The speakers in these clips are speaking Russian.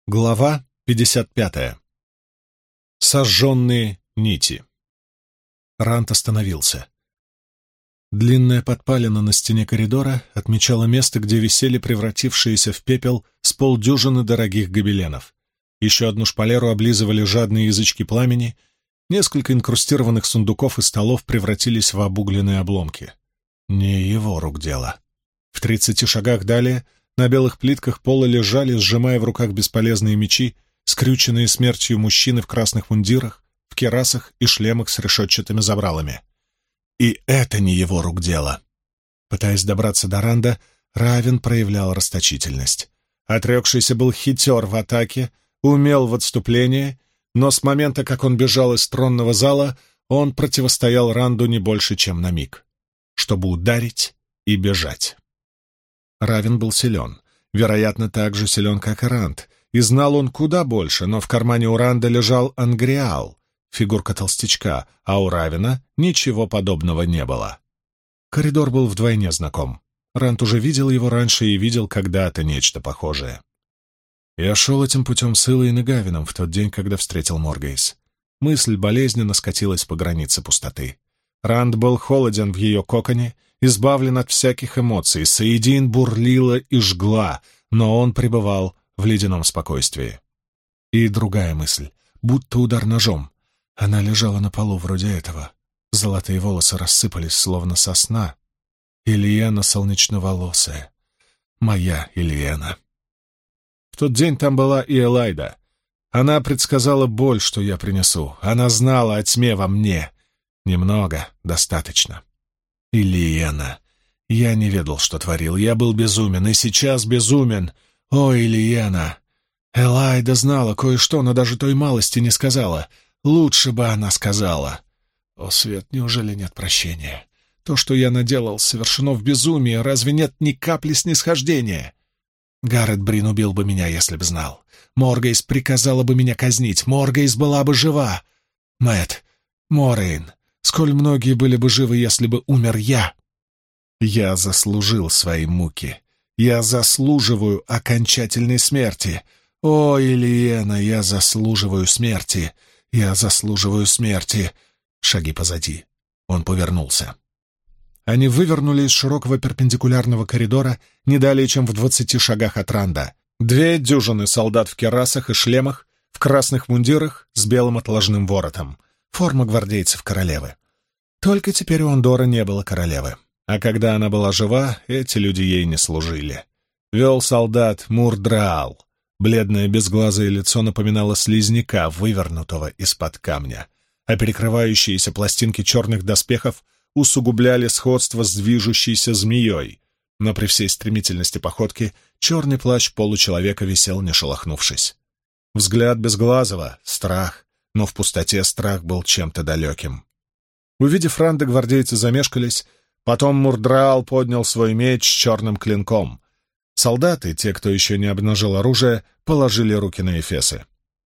Глава 55. Сожженные нити. Ранд остановился. Длинная подпалина на стене коридора отмечала место, где висели превратившиеся в пепел с полдюжины дорогих гобеленов. Еще одну шпалеру облизывали жадные язычки пламени, несколько инкрустированных сундуков и столов превратились в обугленные обломки. Не его рук дело. В 30 шагах далее на белых плитках пола лежали, сжимая в руках бесполезные мечи, скрюченные смертью мужчины в красных мундирах, в кирасах и шлемах с решетчатыми забралами. И это не его рук дело. Пытаясь добраться до Ранда, Равен проявлял расточительность. Отрекшийся был хитер в атаке, умел в отступлении, но с момента, как он бежал из тронного зала, он противостоял Ранду не больше, чем на миг, чтобы ударить и бежать. Равен был силен, вероятно, так же силен, как и Ранд, и знал он куда больше, но в кармане у Ранда лежал ангриал, фигурка толстячка, а у Равена ничего подобного не было. Коридор был вдвойне знаком. Ранд уже видел его раньше и видел когда-то нечто похожее. Я шел этим путем с Илоин и Гавином в тот день, когда встретил Моргейс. Мысль болезненно скатилась по границе пустоты. Ранд был холоден в ее коконе, избавлен от всяких эмоций, Саидин бурлила и жгла, но он пребывал в ледяном спокойствии. И другая мысль, будто удар ножом. Она лежала на полу вроде этого. Золотые волосы рассыпались, словно сосна. Ильена солнечноволосая. Моя Ильена. В тот день там была и Элайда. Она предсказала боль, что я принесу. Она знала о тьме во мне. Немного, достаточно. Ильена. Я не ведал, что творил. Я был безумен, и сейчас безумен. О, Ильена! Элайда знала кое-что, но даже той малости не сказала. Лучше бы она сказала. О, Свет, неужели нет прощения? То, что я наделал, совершено в безумии. Разве нет ни капли снисхождения? Гаррет Брин убил бы меня, если б знал. Моргейс приказала бы меня казнить. Моргейс была бы жива. Мэтт, Морейн, сколь многие были бы живы, если бы умер я. Я заслужил свои муки. Я заслуживаю окончательной смерти. О, Ильена, я заслуживаю смерти. Я заслуживаю смерти. Шаги позади. Он повернулся. Они вывернули из широкого перпендикулярного коридора не далее, чем в 20 шагах от Ранда. 2 дюжины солдат в кирасах и шлемах, в красных мундирах с белым отложным воротом. Форма гвардейцев королевы. Только теперь у Ондора не было королевы. А когда она была жива, эти люди ей не служили. Вел солдат Мурдраал. Бледное безглазое лицо напоминало слизняка, вывернутого из-под камня, а перекрывающиеся пластинки черных доспехов усугубляли сходство с движущейся змеей. Но при всей стремительности походки черный плащ получеловека висел, не шелохнувшись. Взгляд безглазого — страх, но в пустоте страх был чем-то далеким. Увидев Ранда, гвардейцы замешкались, потом Мурдраал поднял свой меч с черным клинком. Солдаты, те, кто еще не обнажил оружие, положили руки на эфесы.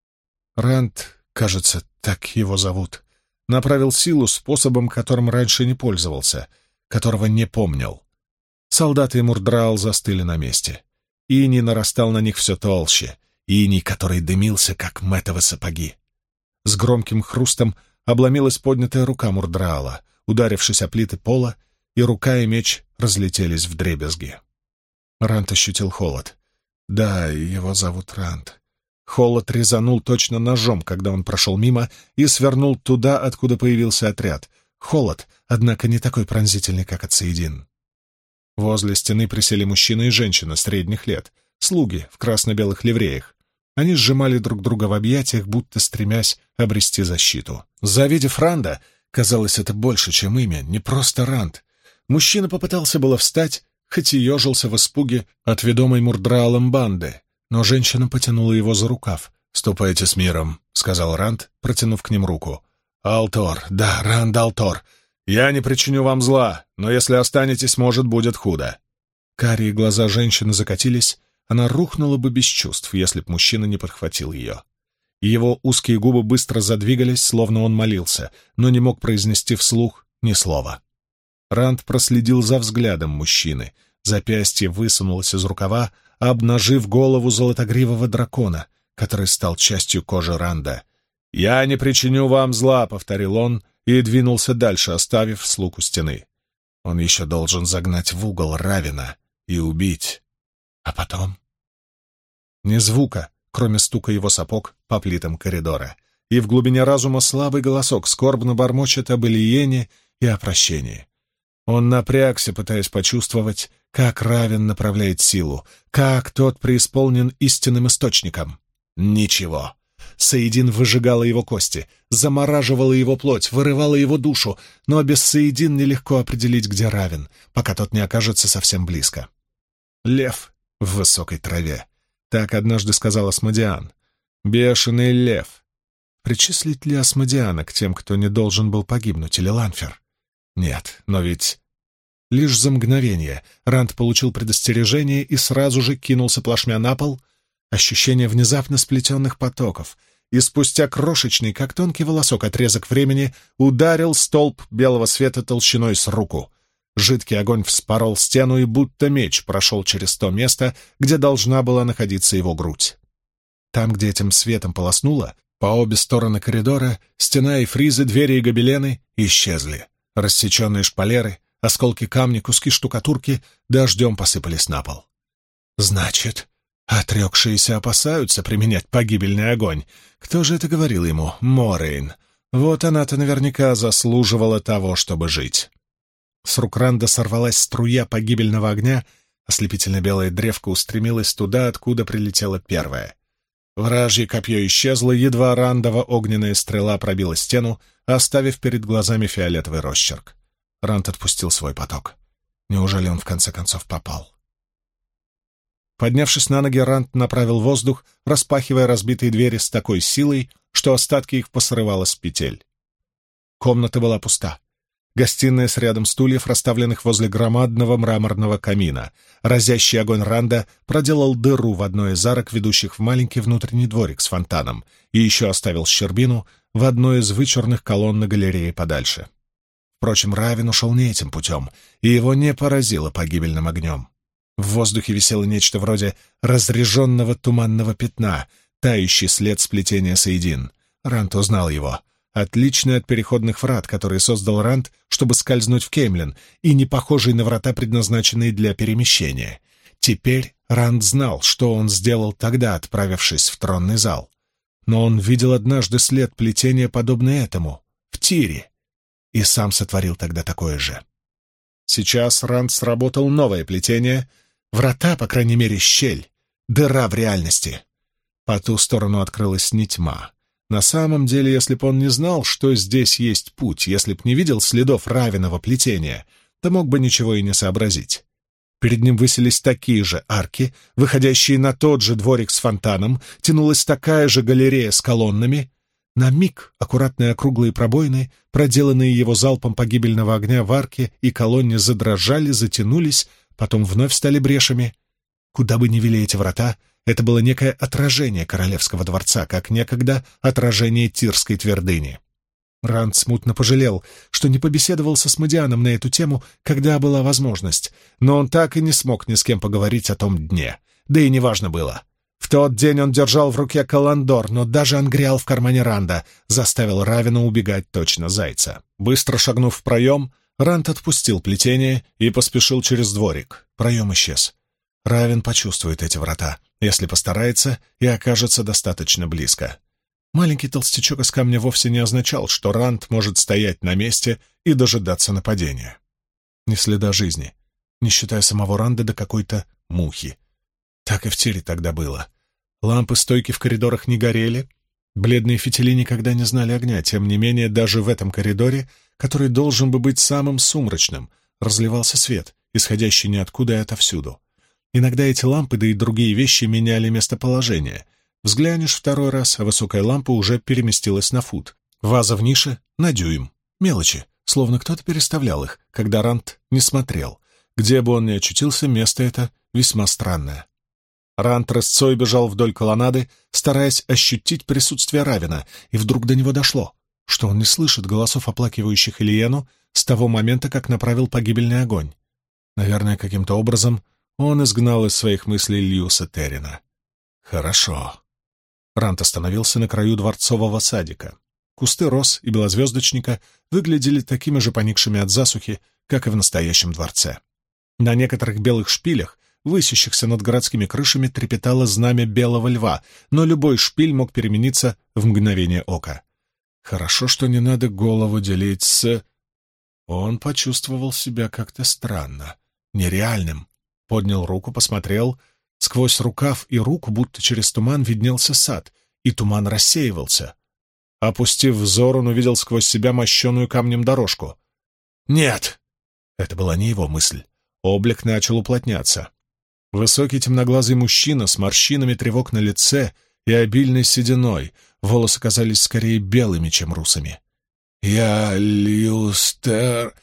Ранд, кажется, так его зовут, направил силу способом, которым раньше не пользовался, которого не помнил. Солдаты и Мурдраал застыли на месте. Иней нарастал на них все толще, иней, который дымился, как мэтовы сапоги. С громким хрустом обломилась поднятая рука Мурдраала, ударившись о плиты пола, и рука и меч разлетелись вдребезги. Ранд ощутил холод. Да, его зовут Ранд. Холод резанул точно ножом, когда он прошел мимо и свернул туда, откуда появился отряд. Холод, однако, не такой пронзительный, как от Саидин. Возле стены присели мужчина и женщина средних лет, слуги в красно-белых ливреях. Они сжимали друг друга в объятиях, будто стремясь обрести защиту. Завидев Ранда, казалось, это больше, чем имя, не просто Ранд. Мужчина попытался было встать, хоть и ежился в испуге от ведомой Мурдраалом банды, но женщина потянула его за рукав. «Ступайте с миром», — сказал Ранд, протянув к ним руку. «Алтор, да, Ранд Алтор, я не причиню вам зла, но если останетесь, может, будет худо». Карие глаза женщины закатились, она рухнула бы без чувств, если б мужчина не подхватил ее. Его узкие губы быстро задвигались, словно он молился, но не мог произнести вслух ни слова. Ранд проследил за взглядом мужчины. Запястье высунулось из рукава, обнажив голову золотогривого дракона, который стал частью кожи Ранда. «Я не причиню вам зла», — повторил он и двинулся дальше, оставив слуг у стены. Он еще должен загнать в угол Равина и убить. А потом? Ни звука, кроме стука его сапог по плитам коридора, и в глубине разума слабый голосок скорбно бормочет об Ильене и о прощении. Он напрягся, пытаясь почувствовать, как Равин направляет силу, как тот преисполнен истинным источником. Ничего. Саидин выжигала его кости, замораживала его плоть, вырывала его душу, но без Саидин нелегко определить, где Равин, пока тот не окажется совсем близко. «Лев в высокой траве», — так однажды сказал Асмодиан. «Бешеный лев». Причислить ли Асмодиана к тем, кто не должен был погибнуть, или Ланфер? Нет, но ведь... Лишь за мгновение Ранд получил предостережение и сразу же кинулся плашмя на пол. Ощущение внезапно сплетенных потоков, и спустя крошечный, как тонкий волосок, отрезок времени ударил столб белого света толщиной с руку. Жидкий огонь вспорол стену и будто меч прошел через то место, где должна была находиться его грудь. Там, где этим светом полоснуло, по обе стороны коридора, стена и фризы, двери и гобелены исчезли. Рассеченные шпалеры, осколки камня, куски штукатурки дождем посыпались на пол. Значит, отрекшиеся опасаются применять погибельный огонь. Кто же это говорил ему? Морейн. Вот она-то наверняка заслуживала того, чтобы жить. С рук Ранда сорвалась струя погибельного огня, ослепительно-белая древко устремилась туда, откуда прилетела первая. Вражье копье исчезло, едва Рандова огненная стрела пробила стену, оставив перед глазами фиолетовый росчерк. Ранд отпустил свой поток. Неужели он в конце концов попал? Поднявшись на ноги, Ранд направил воздух, распахивая разбитые двери с такой силой, что остатки их посрывало с петель. Комната была пуста. Гостиная с рядом стульев, расставленных возле громадного мраморного камина. Разящий огонь Ранда проделал дыру в одной из арок, ведущих в маленький внутренний дворик с фонтаном, и еще оставил щербину в одной из вычурных колонн на галерее подальше. Впрочем, Равин ушел не этим путем, и его не поразило погибельным огнем. В воздухе висело нечто вроде разреженного туманного пятна, тающий след сплетения Саидин. Ранд узнал его. Отличный от переходных врат, которые создал Ранд, чтобы скользнуть в Кеймлин, и не похожий на врата, предназначенные для перемещения. Теперь Ранд знал, что он сделал тогда, отправившись в тронный зал. Но он видел однажды след плетения, подобный этому, в Тире, и сам сотворил тогда такое же. Сейчас Ранд сработал новое плетение, врата, по крайней мере, щель, дыра в реальности. По ту сторону открылась не тьма. На самом деле, если б он не знал, что здесь есть путь, если б не видел следов Равиного плетения, то мог бы ничего и не сообразить. Перед ним высились такие же арки, выходящие на тот же дворик с фонтаном, тянулась такая же галерея с колоннами. На миг аккуратные округлые пробоины, проделанные его залпом погибельного огня в арке и колонне, задрожали, затянулись, потом вновь стали брешами. Куда бы ни вели эти врата, это было некое отражение королевского дворца, как некогда отражение Тирской твердыни. Ранд смутно пожалел, что не побеседовал со Асмодианом на эту тему, когда была возможность, но он так и не смог ни с кем поговорить о том дне, да и неважно было. В тот день он держал в руке Каландор, но даже ангриал в кармане Ранда заставил Равина убегать точно зайца. Быстро шагнув в проем, Ранд отпустил плетение и поспешил через дворик. Проем исчез. Равин почувствует эти врата, если постарается и окажется достаточно близко. Маленький толстячок из камня вовсе не означал, что Ранд может стоять на месте и дожидаться нападения. Ни следа жизни, не считая самого Ранда до какой-то мухи. Так и в Тире тогда было. Лампы-стойки в коридорах не горели, бледные фитили никогда не знали огня, тем не менее даже в этом коридоре, который должен бы быть самым сумрачным, разливался свет, исходящий ниоткуда и отовсюду. Иногда эти лампы, да и другие вещи меняли местоположение. Взглянешь второй раз, а высокая лампа уже переместилась на фут. Ваза в нише — на дюйм. Мелочи, словно кто-то переставлял их, когда Ранд не смотрел. Где бы он ни очутился, место это весьма странное. Ранд рысцой бежал вдоль колоннады, стараясь ощутить присутствие Равина, и вдруг до него дошло, что он не слышит голосов оплакивающих Ильену с того момента, как направил погибельный огонь. Наверное, каким-то образом он изгнал из своих мыслей Льюса Террина. Хорошо. Рант остановился на краю дворцового садика. Кусты роз и белозвездочника выглядели такими же поникшими от засухи, как и в настоящем дворце. На некоторых белых шпилях, высящихся над городскими крышами, трепетало знамя белого льва, но любой шпиль мог перемениться в мгновение ока. Хорошо, что не надо голову делить с... Он почувствовал себя как-то странно, нереальным. Поднял руку, посмотрел. Сквозь рукав и руку, будто через туман, виднелся сад, и туман рассеивался. Опустив взор, он увидел сквозь себя мощеную камнем дорожку. «Нет!» Это была не его мысль. Облик начал уплотняться. Высокий темноглазый мужчина с морщинами тревог на лице и обильной сединой. Волосы казались скорее белыми, чем русыми. «Я Льюстер...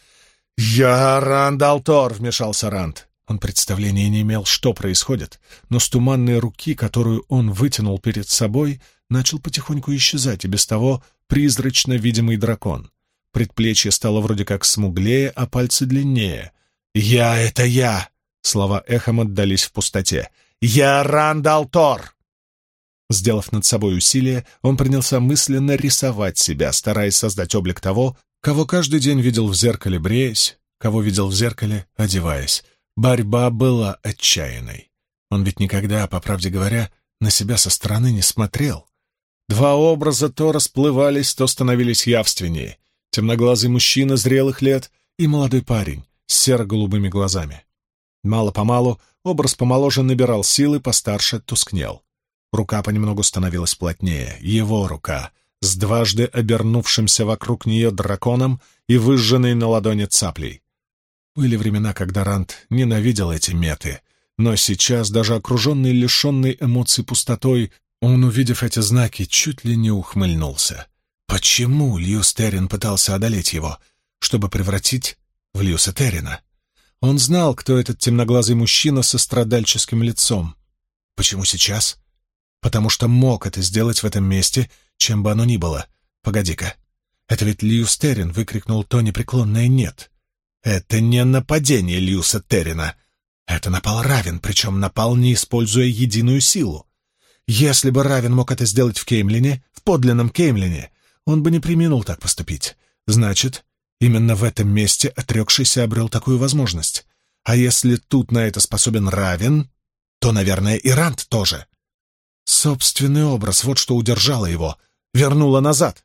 Я Рандалтор!» — вмешался Ранд. Он представления не имел, что происходит, но с туманной руки, которую он вытянул перед собой, начал потихоньку исчезать и без того призрачно видимый дракон. Предплечье стало вроде как смуглее, а пальцы длиннее. «Я — это я!» — слова эхом отдались в пустоте. «Я Рандалтор!» Сделав над собой усилие, он принялся мысленно рисовать себя, стараясь создать облик того, кого каждый день видел в зеркале, бреясь, кого видел в зеркале, одеваясь. Борьба была отчаянной. Он ведь никогда, по правде говоря, на себя со стороны не смотрел. Два образа то расплывались, то становились явственнее. Темноглазый мужчина зрелых лет и молодой парень с серо-голубыми глазами. Мало-помалу образ помоложе набирал силы, постарше тускнел. Рука понемногу становилась плотнее. Его рука, с дважды обернувшимся вокруг нее драконом и выжженной на ладони цаплей. Были времена, когда Ранд ненавидел эти меты, но сейчас, даже окруженный лишенной эмоций пустотой, он, увидев эти знаки, чуть ли не ухмыльнулся. Почему Льюстерин пытался одолеть его? Чтобы превратить в Льюстерина. Он знал, кто этот темноглазый мужчина со страдальческим лицом. Почему сейчас? Потому что мог это сделать в этом месте, чем бы оно ни было. Погоди-ка, это ведь Льюстерин выкрикнул то непреклонное «нет». Это не нападение Льюса Террина. Это напал Равен, причем напал, не используя единую силу. Если бы Равен мог это сделать в Кеймлине, в подлинном Кеймлине, он бы не преминул так поступить. Значит, именно в этом месте отрекшийся обрел такую возможность. А если тут на это способен Равен, то, наверное, и Ранд тоже. Собственный образ — вот что удержало его, вернуло назад.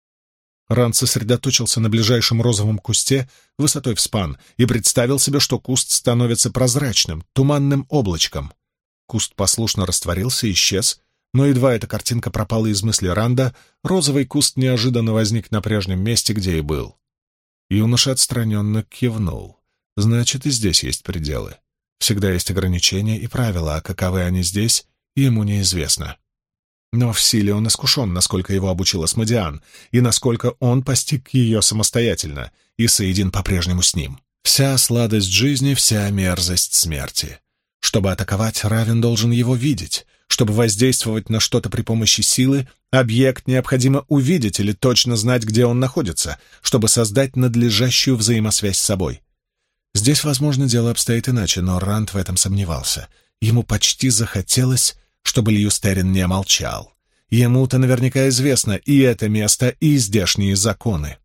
Ранд сосредоточился на ближайшем розовом кусте высотой в спан и представил себе, что куст становится прозрачным, туманным облачком. Куст послушно растворился и исчез, но едва эта картинка пропала из мысли Ранда, розовый куст неожиданно возник на прежнем месте, где и был. Юноша отстраненно кивнул. Значит, и здесь есть пределы. Всегда есть ограничения и правила, а каковы они здесь, ему неизвестно. Но в силе он искушен, насколько его обучил Асмодиан, и насколько он постиг ее самостоятельно, и Саидин по-прежнему с ним. Вся сладость жизни, вся мерзость смерти. Чтобы атаковать, Равен должен его видеть. Чтобы воздействовать на что-то при помощи силы, объект необходимо увидеть или точно знать, где он находится, чтобы создать надлежащую взаимосвязь с собой. Здесь, возможно, дело обстоит иначе, но Ранд в этом сомневался. Ему почти захотелось, чтобы Льюстерин не молчал. Ему-то наверняка известно и это место, и здешние законы.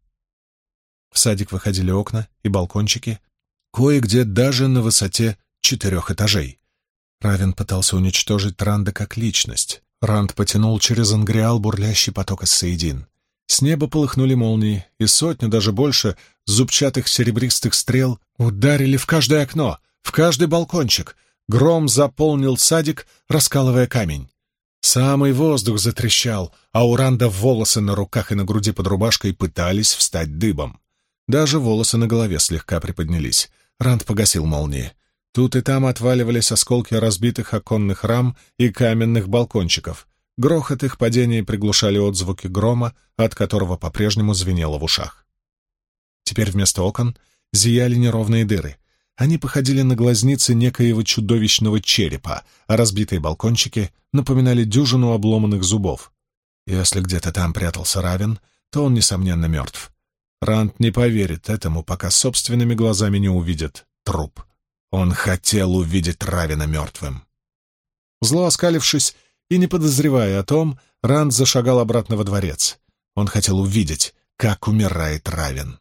В садик выходили окна и балкончики, кое-где даже на высоте 4 этажей. Равен пытался уничтожить Ранда как личность. Ранд потянул через Ангриал бурлящий поток из Саидин. С неба полыхнули молнии, и сотню, даже больше, зубчатых серебристых стрел ударили в каждое окно, в каждый балкончик. Гром заполнил садик, раскалывая камень. Самый воздух затрещал, а у Ранда волосы на руках и на груди под рубашкой пытались встать дыбом. Даже волосы на голове слегка приподнялись. Ранд погасил молнии. Тут и там отваливались осколки разбитых оконных рам и каменных балкончиков. Грохот их падения приглушали отзвуки грома, от которого по-прежнему звенело в ушах. Теперь вместо окон зияли неровные дыры. Они походили на глазницы некоего чудовищного черепа, а разбитые балкончики напоминали дюжину обломанных зубов. Если где-то там прятался Равен, то он, несомненно, мертв. Ранд не поверит этому, пока собственными глазами не увидит труп. Он хотел увидеть Равена мертвым. Зло оскалившись и, не подозревая о том, Ранд зашагал обратно во дворец. Он хотел увидеть, как умирает Равен.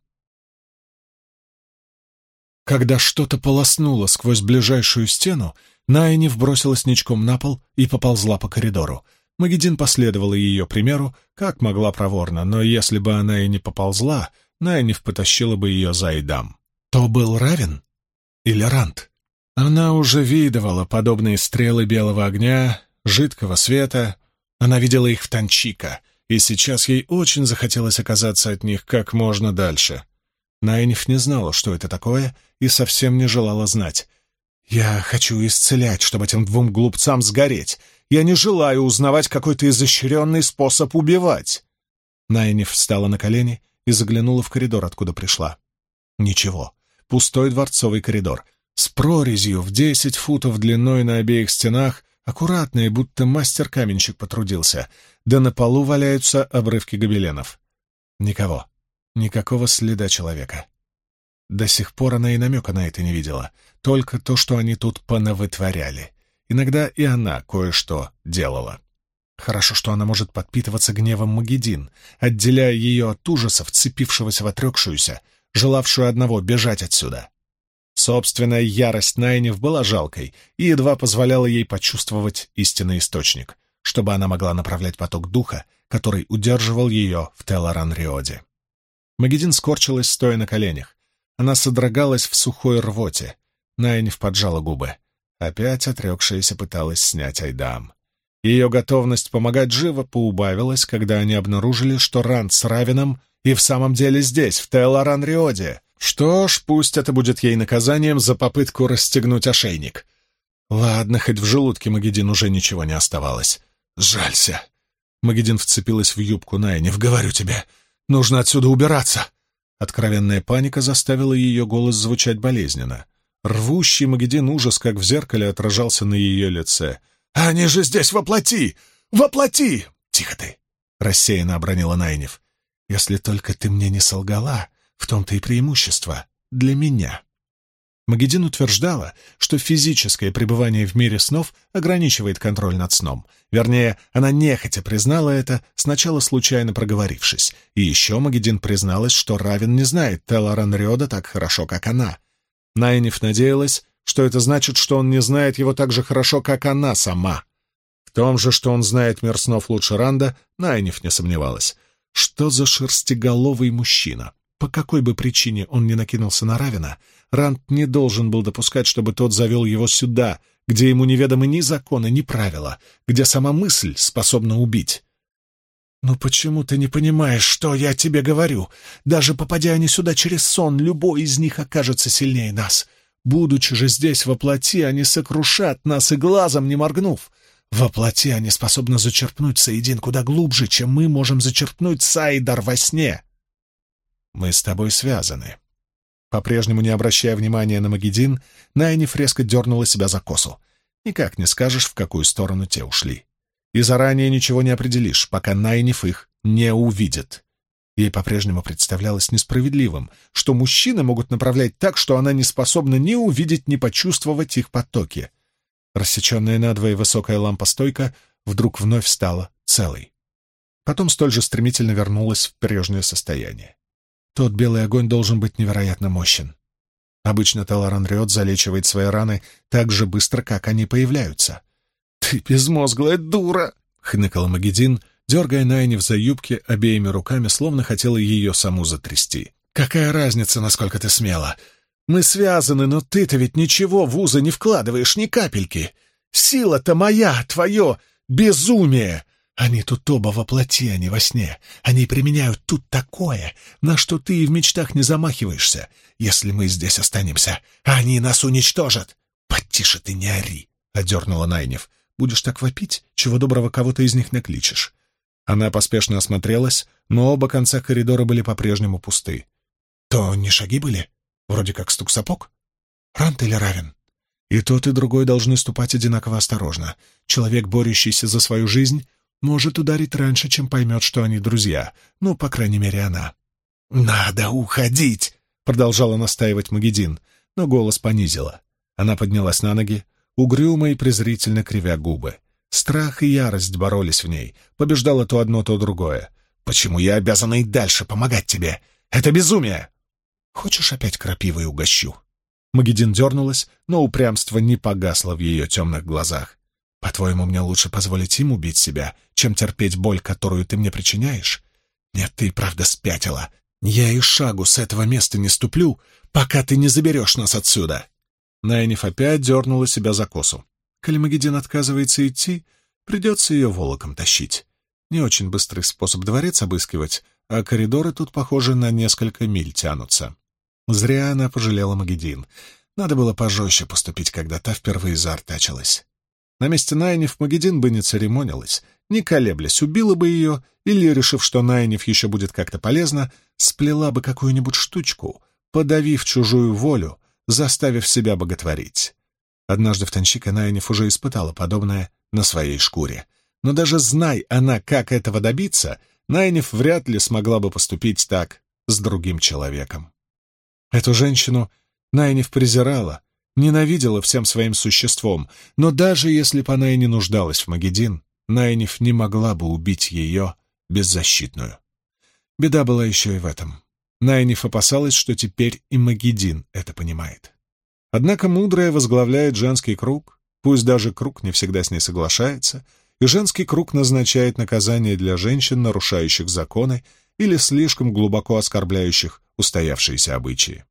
Когда что-то полоснуло сквозь ближайшую стену, Найниф бросилась ничком на пол и поползла по коридору. Магедин последовала ее примеру, как могла проворно, но если бы она и не поползла, Найниф потащила бы ее за Эйдам. То был Равен или Ранд? Она уже видывала подобные стрелы белого огня, жидкого света. Она видела их в Танчика, и сейчас ей очень захотелось оказаться от них как можно дальше. Найниф не знала, что это такое, и совсем не желала знать. «Я хочу исцелять, чтобы этим двум глупцам сгореть. Я не желаю узнавать какой-то изощренный способ убивать». Найниф встала на колени и заглянула в коридор, откуда пришла. Ничего. Пустой дворцовый коридор. С прорезью в 10 футов длиной на обеих стенах, аккуратные, будто мастер-каменщик потрудился, да на полу валяются обрывки гобеленов. Никого. Никакого следа человека. До сих пор она и намека на это не видела, только то, что они тут понавытворяли. Иногда и она кое-что делала. Хорошо, что она может подпитываться гневом Магедин, отделяя ее от ужаса, вцепившегося в отрекшуюся, желавшую одного — бежать отсюда. Собственная ярость Найниф была жалкой и едва позволяла ей почувствовать истинный источник, чтобы она могла направлять поток духа, который удерживал ее в Телларан-Риоде. Магедин скорчилась, стоя на коленях. Она содрогалась в сухой рвоте. Найниф поджала губы. Опять отрекшаяся пыталась снять Эйдам. Ее готовность помогать живо поубавилась, когда они обнаружили, что Ранд с Равеном и в самом деле здесь, в Телларан-Риоде. Что ж, пусть это будет ей наказанием за попытку расстегнуть ошейник. Ладно, хоть в желудке Магедин уже ничего не оставалось. «Сжалься!» Магедин вцепилась в юбку Найниф. «Говорю тебе, нужно отсюда убираться!» Откровенная паника заставила ее голос звучать болезненно. Рвущий Магедин ужас, как в зеркале, отражался на ее лице. «Они же здесь воплоти! Воплоти!» «Тихо ты!» — рассеянно обронила Найниф. «Если только ты мне не солгала, в том-то и преимущество для меня». Магедин утверждала, что физическое пребывание в мире снов ограничивает контроль над сном. Вернее, она нехотя признала это, сначала случайно проговорившись. И еще Магедин призналась, что Равен не знает Телларан-Риода так хорошо, как она. Найниф надеялась, что это значит, что он не знает его так же хорошо, как она сама. В том же, что он знает мир снов лучше Ранда, Найниф не сомневалась. Что за шерстиголовый мужчина? По какой бы причине он ни накинулся на Равена, Ранд не должен был допускать, чтобы тот завел его сюда, где ему неведомы ни законы, ни правила, где сама мысль способна убить. «Ну почему ты не понимаешь, что я тебе говорю? Даже попадя они сюда через сон, любой из них окажется сильнее нас. Будучи же здесь воплоти, они сокрушат нас и глазом не моргнув. Воплоти они способны зачерпнуть Саидин куда глубже, чем мы можем зачерпнуть Сайдар во сне. Мы с тобой связаны». По-прежнему не обращая внимания на Магедин, Найниф резко дернула себя за косу. Никак не скажешь, в какую сторону те ушли. И заранее ничего не определишь, пока Найниф их не увидит. Ей по-прежнему представлялось несправедливым, что мужчины могут направлять так, что она не способна ни увидеть, ни почувствовать их потоки. Рассеченная надвое высокая лампа-стойка вдруг вновь стала целой. Потом столь же стремительно вернулась в прежнее состояние. Тот белый огонь должен быть невероятно мощен. Обычно Телларан-Риод залечивает свои раны так же быстро, как они появляются. «Ты безмозглая дура!» — хныкала Магедин, дергая Найниф за юбки обеими руками, словно хотела ее саму затрясти. «Какая разница, насколько ты смела? Мы связаны, но ты-то ведь ничего в узы не вкладываешь, ни капельки. Сила-то моя, твое безумие! Они тут оба воплоти, а не во сне. Они применяют тут такое, на что ты и в мечтах не замахиваешься. Если мы здесь останемся, они нас уничтожат!» «Потише ты, не ори!» — одернула Найниф. «Будешь так вопить, чего доброго кого-то из них накличешь». Она поспешно осмотрелась, но оба конца коридора были по-прежнему пусты. «То не шаги были? Вроде как стук сапог? Ранд или Равен?» И тот, и другой должны ступать одинаково осторожно. Человек, борющийся за свою жизнь, может ударить раньше, чем поймет, что они друзья. Ну, по крайней мере, она. «Надо уходить!» — продолжала настаивать Магедин, но голос понизила. Она поднялась на ноги, угрюмо и презрительно кривя губы. Страх и ярость боролись в ней, побеждало то одно, то другое. «Почему я обязана и дальше помогать тебе? Это безумие!» «Хочешь, опять крапивой угощу?» Магедин дернулась, но упрямство не погасло в ее темных глазах. «По-твоему, мне лучше позволить им убить себя, чем терпеть боль, которую ты мне причиняешь? Нет, ты и правда спятила. Я и шагу с этого места не ступлю, пока ты не заберешь нас отсюда!» Найниф опять дернула себя за косу. Коли Магедин отказывается идти, придется ее волоком тащить. Не очень быстрый способ дворец обыскивать, а коридоры тут, похоже, на несколько миль тянутся. Зря она пожалела Магедин. Надо было пожестче поступить, когда та впервые заортачилась. На месте Найниф Магедин бы не церемонилась, не колеблясь, убила бы ее или, решив, что Найниф еще будет как-то полезна, сплела бы какую-нибудь штучку, подавив чужую волю, заставив себя боготворить. Однажды в Танщика Найниф уже испытала подобное на своей шкуре. Но даже знай она, как этого добиться, Найниф вряд ли смогла бы поступить так с другим человеком. Эту женщину Найниф презирала, ненавидела всем своим существом, но даже если бы она и не нуждалась в Магедин, Найниф не могла бы убить ее беззащитную. Беда была еще и в этом. Найниф опасалась, что теперь и Магедин это понимает. Однако мудрая возглавляет женский круг, пусть даже круг не всегда с ней соглашается, и женский круг назначает наказание для женщин, нарушающих законы или слишком глубоко оскорбляющих устоявшиеся обычаи.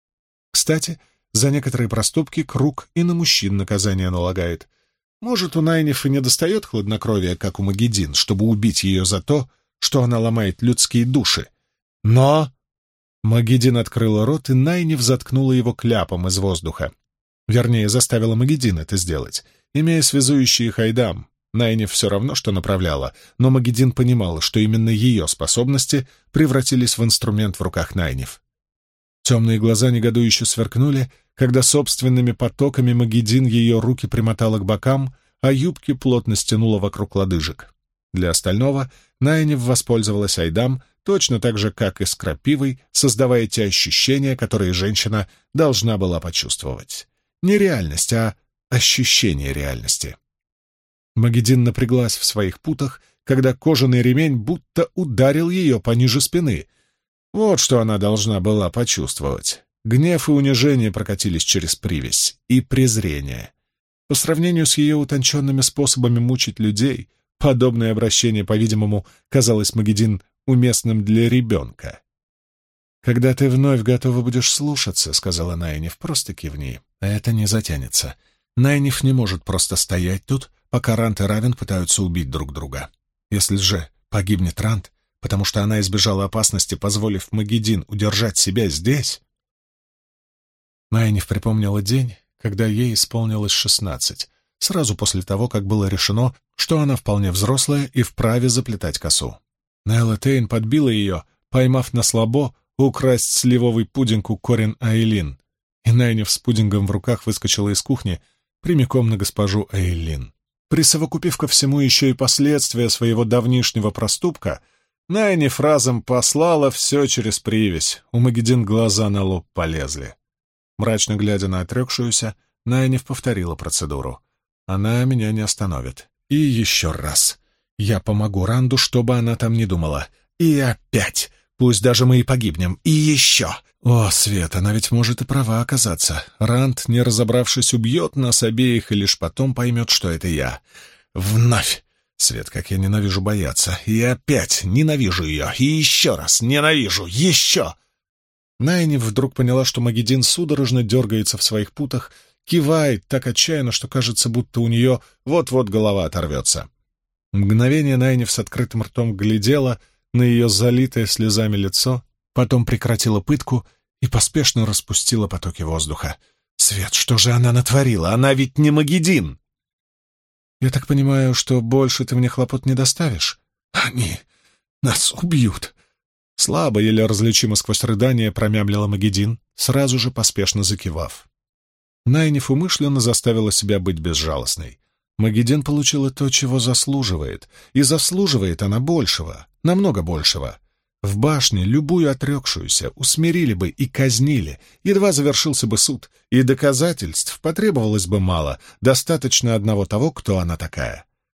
Кстати, за некоторые проступки круг и на мужчин наказание налагает. Может, у Найниф и не достает хладнокровия, как у Магедин, чтобы убить ее за то, что она ломает людские души. Но... Магедин открыла рот, и Найниф заткнула его кляпом из воздуха. Вернее, заставила Магедин это сделать. Имея связующий их Айдам, Найниф все равно, что направляла, но Магедин понимала, что именно ее способности превратились в инструмент в руках Найниф. Темные глаза негодующе сверкнули, когда собственными потоками Магедин ее руки примотала к бокам, а юбки плотно стянула вокруг лодыжек. Для остального Найниф воспользовалась Айдам точно так же, как и с крапивой, создавая те ощущения, которые женщина должна была почувствовать. Не реальность, а ощущение реальности. Магедин напряглась в своих путах, когда кожаный ремень будто ударил ее пониже спины. Вот что она должна была почувствовать. Гнев и унижение прокатились через привязь, и презрение. По сравнению с ее утонченными способами мучить людей, подобное обращение, по-видимому, казалось Магедин уместным для ребенка. «Когда ты вновь готова будешь слушаться, — сказала Найниф, — просто кивни. Это не затянется. Найниф не может просто стоять тут, пока Рант и Равен пытаются убить друг друга. Если же погибнет Рант, потому что она избежала опасности, позволив Магедин удержать себя здесь...» Найниф припомнила день, когда ей исполнилось 16, сразу после того, как было решено, что она вполне взрослая и вправе заплетать косу. Нелла Тейн подбила ее, поймав на слабо украсть сливовый пудинг у Корин Айлин, и Найниф с пудингом в руках выскочила из кухни прямиком на госпожу Айлин. Присовокупив ко всему еще и последствия своего давнишнего проступка, Найниф разом послала все через привязь, у Магедин глаза на лоб полезли. Мрачно глядя на отрекшуюся, Найниф повторила процедуру. «Она меня не остановит. И еще раз. Я помогу Ранду, чтобы она там не думала. И опять. Пусть даже мы и погибнем. И еще. О, Свет, она ведь может и права оказаться. Ранд, не разобравшись, убьет нас обеих и лишь потом поймет, что это я. Вновь. Свет, как я ненавижу бояться. И опять ненавижу ее. И еще раз ненавижу. Еще!» Найниф вдруг поняла, что Магедин судорожно дергается в своих путах, кивает так отчаянно, что кажется, будто у нее вот-вот голова оторвется. Мгновение Найниф с открытым ртом глядела на ее залитое слезами лицо, потом прекратила пытку и поспешно распустила потоки воздуха. «Свет, что же она натворила? Она ведь не Магедин!» «Я так понимаю, что больше ты мне хлопот не доставишь?» «Они нас убьют!» Слабо, еле различимо сквозь рыдание, промямлила Магедин, сразу же поспешно закивав. Найниф умышленно заставила себя быть безжалостной. Магедин получила то, чего заслуживает, и заслуживает она большего, намного большего. В башне любую отрекшуюся усмирили бы и казнили, едва завершился бы суд, и доказательств потребовалось бы мало, достаточно одного того, кто она такая.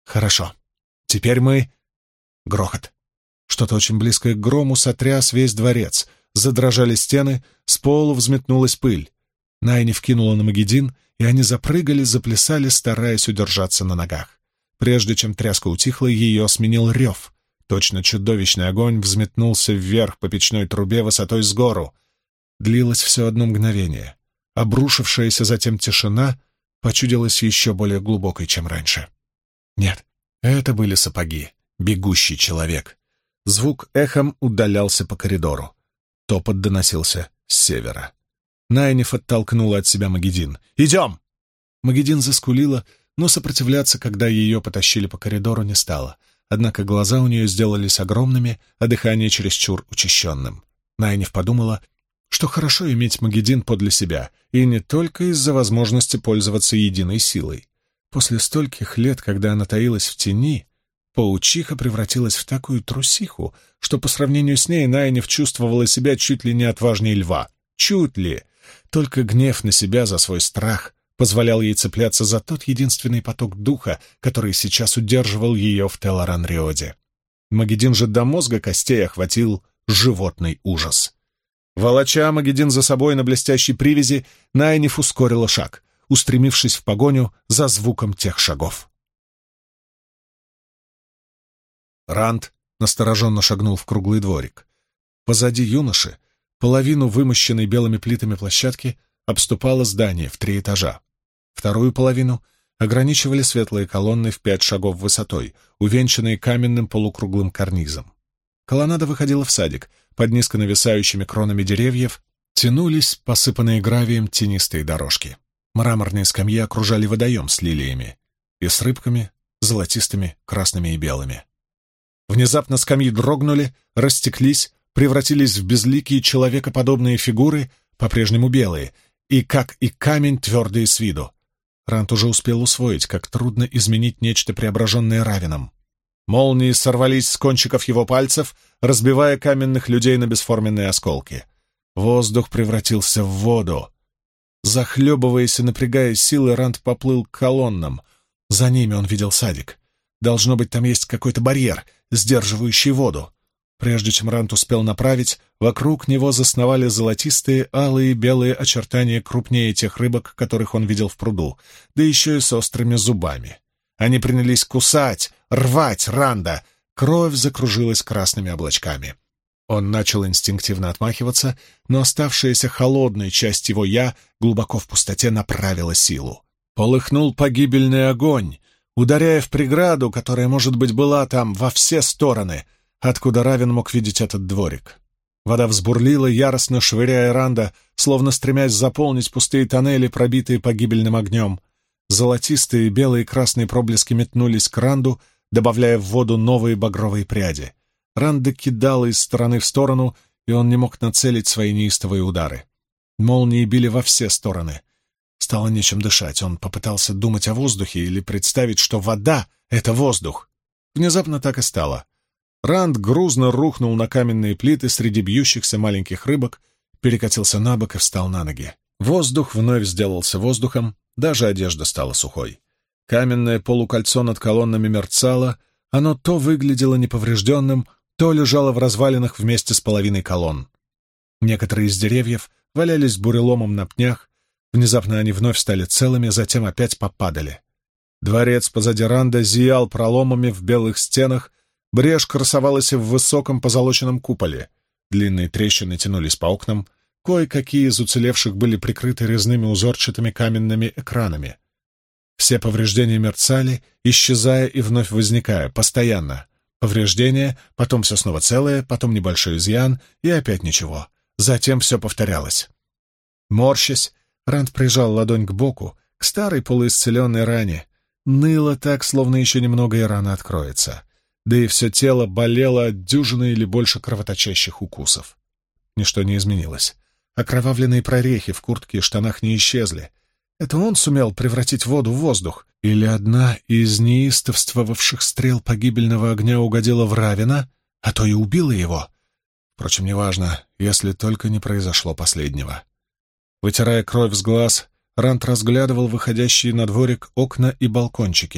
Хорошо. Теперь мы... Грохот. Что-то очень близкое к грому сотряс весь дворец. Задрожали стены, с пола взметнулась пыль. Найни вкинула на Магеддин, и они запрыгали, заплясали, стараясь удержаться на ногах. Прежде чем тряска утихла, ее сменил рев. Точно чудовищный огонь взметнулся вверх по печной трубе высотой с гору. Длилось все одно мгновение. Обрушившаяся затем тишина почудилась еще более глубокой, чем раньше. Нет, это были сапоги. Бегущий человек. Звук эхом удалялся по коридору. Топот доносился с севера. Найниф оттолкнула от себя Магеддин. «Идем!» Магеддин заскулила, но сопротивляться, когда ее потащили по коридору, не стала. Однако глаза у нее сделались огромными, а дыхание чересчур учащенным. Найниф подумала, что хорошо иметь Магеддин подле себя, и не только из-за возможности пользоваться единой силой. После стольких лет, когда она таилась в тени, паучиха превратилась в такую трусиху, что по сравнению с ней Найниф чувствовала себя чуть ли не отважнее льва. Чуть ли! Только гнев на себя за свой страх позволял ей цепляться за тот единственный поток духа, который сейчас удерживал ее в Телоран-Риоде. Магеддин же до мозга костей охватил животный ужас. Волоча Магеддин за собой на блестящей привязи, Найниф ускорила шаг, устремившись в погоню за звуком тех шагов. Ранд настороженно шагнул в круглый дворик. Позади юноши, половину вымощенной белыми плитами площадки, обступало здание в 3 этажа. Вторую половину ограничивали светлые колонны в 5 шагов высотой, увенчанные каменным полукруглым карнизом. Колоннада выходила в садик. Под низко нависающими кронами деревьев тянулись посыпанные гравием тенистые дорожки. Мраморные скамьи окружали водоем с лилиями и с рыбками, золотистыми, красными и белыми. Внезапно скамьи дрогнули, растеклись, превратились в безликие человекоподобные фигуры, по-прежнему белые, и, как и камень, твердые с виду. Ранд уже успел усвоить, как трудно изменить нечто преображенное Равином. Молнии сорвались с кончиков его пальцев, разбивая каменных людей на бесформенные осколки. Воздух превратился в воду. Захлебываясь и напрягая силы, Ранд поплыл к колоннам. За ними он видел садик. Должно быть, там есть какой-то барьер, сдерживающий воду. Прежде чем Ранд успел направить, вокруг него засновали золотистые, алые, белые очертания крупнее тех рыбок, которых он видел в пруду, да еще и с острыми зубами. Они принялись кусать, рвать Ранда. Кровь закружилась красными облачками. Он начал инстинктивно отмахиваться, но оставшаяся холодная часть его «я» глубоко в пустоте направила силу. Полыхнул погибельный огонь, ударяя в преграду, которая, может быть, была там во все стороны, откуда Равин мог видеть этот дворик. Вода взбурлила, яростно швыряя Ранда, словно стремясь заполнить пустые тоннели, пробитые погибельным огнем. Золотистые, белые и красные проблески метнулись к Ранду, добавляя в воду новые багровые пряди. Ранда кидала из стороны в сторону, и он не мог нацелить свои неистовые удары. Молнии били во все стороны. Стало нечем дышать. Он попытался думать о воздухе или представить, что вода — это воздух. Внезапно так и стало. Ранд грузно рухнул на каменные плиты среди бьющихся маленьких рыбок, перекатился на бок и встал на ноги. Воздух вновь сделался воздухом, даже одежда стала сухой. Каменное полукольцо над колоннами мерцало, оно то выглядело неповрежденным, то лежало в развалинах вместе с половиной колонн. Некоторые из деревьев валялись буреломом на пнях, внезапно они вновь стали целыми, затем опять попадали. Дворец позади Ранда зиял проломами в белых стенах, брешь красовалась в высоком позолоченном куполе, длинные трещины тянулись по окнам, кое-какие из уцелевших были прикрыты резными узорчатыми каменными экранами. Все повреждения мерцали, исчезая и вновь возникая, постоянно. Повреждение, потом все снова целое, потом небольшой изъян и опять ничего. Затем все повторялось. Морщась, Ранд прижал ладонь к боку, к старой полуисцеленной ране. Ныло так, словно еще немного и рана откроется. Да и все тело болело от дюжины или больше кровоточащих укусов. Ничто не изменилось. Окровавленные прорехи в куртке и штанах не исчезли. Это он сумел превратить воду в воздух? Или одна из неистовствовавших стрел погибельного огня угодила в Равина, а то и убила его? Впрочем, неважно, если только не произошло последнего. Вытирая кровь с глаз, Ранд разглядывал выходящие на дворик окна и балкончики.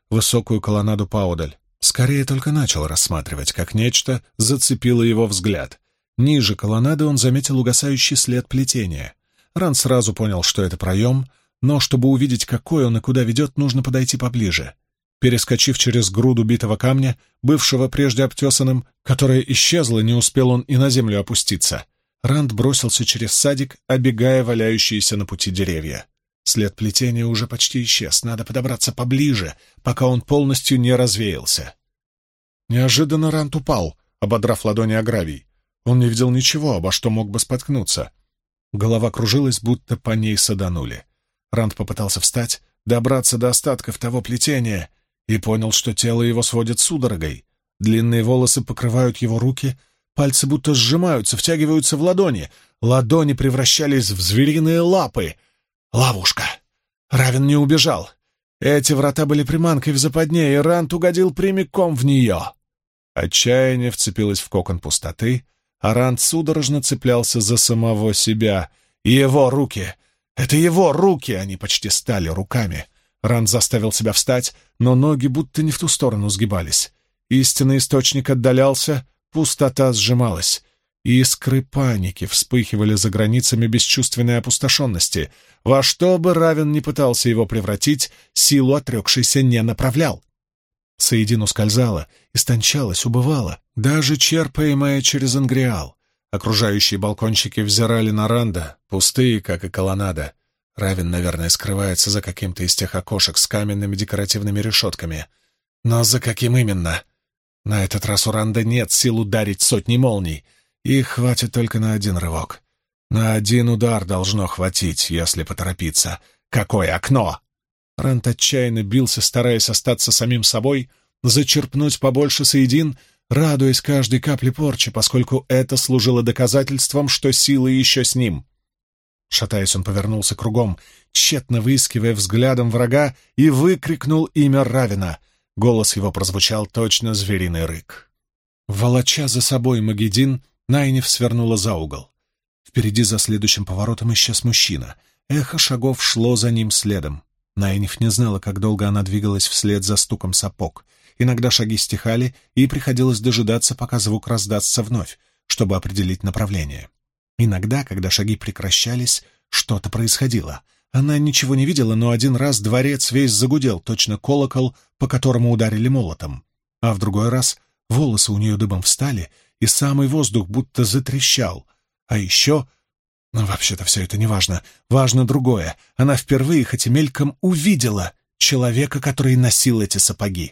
высокую колоннаду поодаль. Скорее только начал рассматривать, как нечто зацепило его взгляд. Ниже колоннады он заметил угасающий след плетения. Ранд сразу понял, что это проем, но чтобы увидеть, какой он и куда ведет, нужно подойти поближе. Перескочив через груду битого камня, бывшего прежде обтесанным, которое исчезло, не успел он и на землю опуститься, Ранд бросился через садик, обегая валяющиеся на пути деревья. След плетения уже почти исчез, надо подобраться поближе, пока он полностью не развеялся. Неожиданно Ранд упал, ободрав ладони о гравий. Он не видел ничего, обо что мог бы споткнуться. Голова кружилась, будто по ней саданули. Ранд попытался встать, добраться до остатков того плетения, и понял, что тело его сводит судорогой. Длинные волосы покрывают его руки, пальцы будто сжимаются, втягиваются в ладони. Ладони превращались в звериные лапы. Ловушка! Равен не убежал. Эти врата были приманкой в западне, и Ранд угодил прямиком в нее. Отчаяние вцепилось в кокон пустоты, а Ранд судорожно цеплялся за самого себя. Его руки! Это его руки! Они почти стали руками. Ранд заставил себя встать, но ноги будто не в ту сторону сгибались. Истинный источник отдалялся, пустота сжималась. Искры паники вспыхивали за границами бесчувственной опустошенности. Во что бы Равен ни пытался его превратить, силу отрекшийся не направлял. Соедин ускользала, истончалась, убывала, даже черпаемая через Ангриал. Окружающие балкончики взирали на Ранда, пустые, как и колоннада. Равен, наверное, скрывается за каким-то из тех окошек с каменными декоративными решетками. Но за каким именно? На этот раз у Ранда нет сил ударить сотни молний. Их хватит только на один рывок. На один удар должно хватить, если поторопиться. Какое окно! Ранд отчаянно бился, стараясь остаться самим собой, зачерпнуть побольше соедин, радуясь каждой капле порчи, поскольку это служило доказательством, что силы еще с ним. Шатаясь, он повернулся кругом, тщетно выискивая взглядом врага, и выкрикнул имя Равена. Голос его прозвучал точно звериный рык. Волоча за собой Магеддин, Найниф свернула за угол. Впереди за следующим поворотом исчез мужчина. Эхо шагов шло за ним следом. Найниф не знала, как долго она двигалась вслед за стуком сапог. Иногда шаги стихали, и приходилось дожидаться, пока звук раздастся вновь, чтобы определить направление. Иногда, когда шаги прекращались, что-то происходило. Она ничего не видела, но один раз дворец весь загудел, точно колокол, по которому ударили молотом. А в другой раз волосы у нее дыбом встали, и самый воздух будто затрещал. А еще... Но вообще-то все это не важно. Важно другое. Она впервые, хоть и мельком, увидела человека, который носил эти сапоги.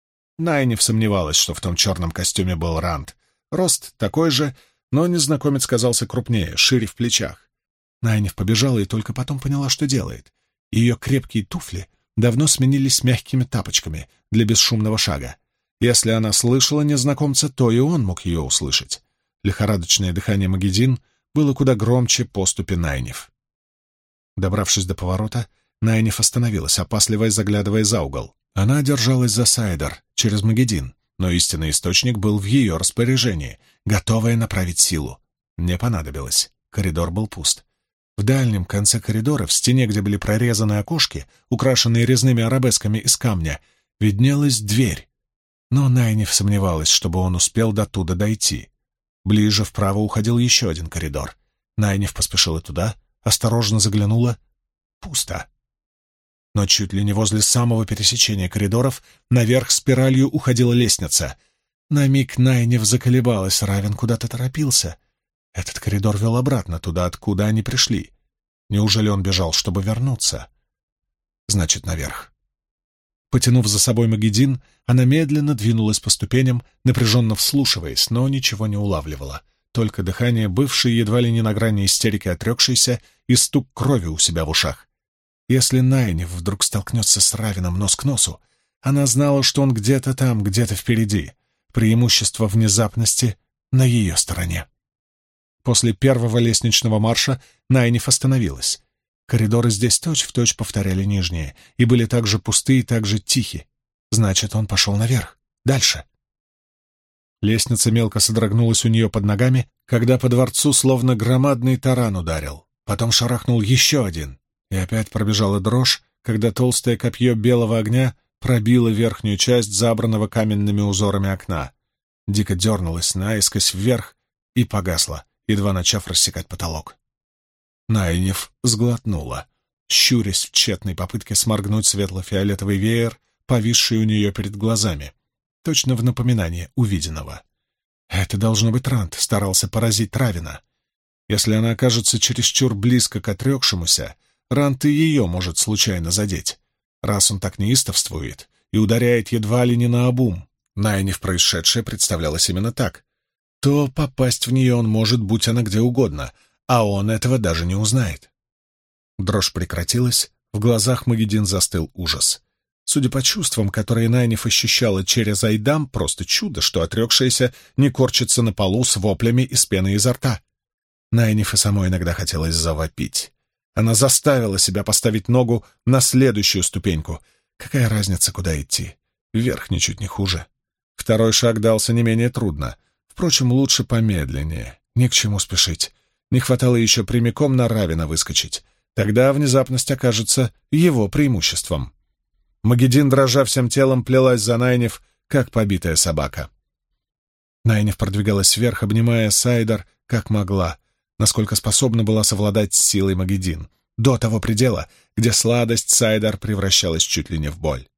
Найниф сомневалась, что в том черном костюме был Ранд. Рост такой же, но незнакомец казался крупнее, шире в плечах. Найниф побежала и только потом поняла, что делает. Ее крепкие туфли давно сменились мягкими тапочками для бесшумного шага. Если она слышала незнакомца, то и он мог ее услышать. Лихорадочное дыхание Магеддин было куда громче поступи Найниф. Добравшись до поворота, Найниф остановилась, опасливо заглядывая за угол. Она держалась за Сайдар через Магеддин, но истинный источник был в ее распоряжении, готовая направить силу. Не понадобилось. Коридор был пуст. В дальнем конце коридора, в стене, где были прорезаны окошки, украшенные резными арабесками из камня, виднелась дверь. Но Найниф сомневалась, чтобы он успел до туда дойти. Ближе вправо уходил еще один коридор. Найниф поспешила туда, осторожно заглянула. Пусто. Но чуть ли не возле самого пересечения коридоров наверх спиралью уходила лестница. На миг Найниф заколебалась, Равен куда-то торопился. Этот коридор вел обратно, туда, откуда они пришли. Неужели он бежал, чтобы вернуться? Значит, наверх. Потянув за собой Магеддин, она медленно двинулась по ступеням, напряженно вслушиваясь, но ничего не улавливала. Только дыхание бывшей едва ли не на грани истерики отрекшейся и стук крови у себя в ушах. Если Найниф вдруг столкнется с Равеном нос к носу, она знала, что он где-то там, где-то впереди. Преимущество внезапности на ее стороне. После первого лестничного марша Найниф остановилась. Коридоры здесь точь-в-точь повторяли нижние, и были так же пусты и так же тихи. Значит, он пошел наверх, дальше. Лестница мелко содрогнулась у нее под ногами, когда по дворцу словно громадный таран ударил. Потом шарахнул еще один, и опять пробежала дрожь, когда толстое копье белого огня пробила верхнюю часть забранного каменными узорами окна. Дико дернулась наискось вверх и погасла, едва начав рассекать потолок. Найниф сглотнула, щурясь в тщетной попытке сморгнуть светло-фиолетовый веер, повисший у нее перед глазами, точно в напоминание увиденного. Это, должно быть, Рант старался поразить Равина. Если она окажется чересчур близко к отрекшемуся, Рант и ее может случайно задеть, раз он так неистовствует и ударяет едва ли не наобум. Найниф происшедшее представлялось именно так. То попасть в нее он может, будь она где угодно, а он этого даже не узнает. Дрожь прекратилась, в глазах Магедин застыл ужас. Судя по чувствам, которые Найниф ощущала через Айдам, просто чудо, что отрекшаяся не корчится на полу с воплями и с пеной изо рта. Найниф и самой иногда хотелось завопить. Она заставила себя поставить ногу на следующую ступеньку. Какая разница, куда идти? Вверх ничуть не хуже. Второй шаг дался не менее трудно. Впрочем, лучше помедленнее. Ни к чему спешить. Не хватало еще прямиком на Равина выскочить. Тогда внезапность окажется его преимуществом. Магедин, дрожа всем телом, плелась за Найниф, как побитая собака. Найниф продвигалась вверх, обнимая Сайдар, как могла, насколько способна была совладать с силой Магедин, до того предела, где сладость Сайдар превращалась чуть ли не в боль.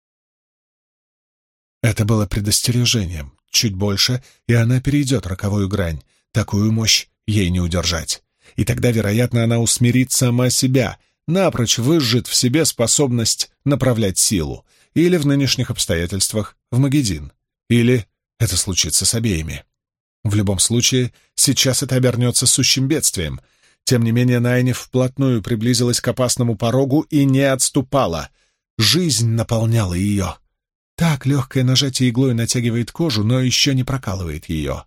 Это было предостережением. Чуть больше, и она перейдет роковую грань. Такую мощь ей не удержать. И тогда, вероятно, она усмирит сама себя, напрочь выжжет в себе способность направлять силу, или в нынешних обстоятельствах в Магедин, или это случится с обеими. В любом случае, сейчас это обернется сущим бедствием. Тем не менее, Найниф вплотную приблизилась к опасному порогу и не отступала. Жизнь наполняла ее. Так легкое нажатие иглой натягивает кожу, но еще не прокалывает ее.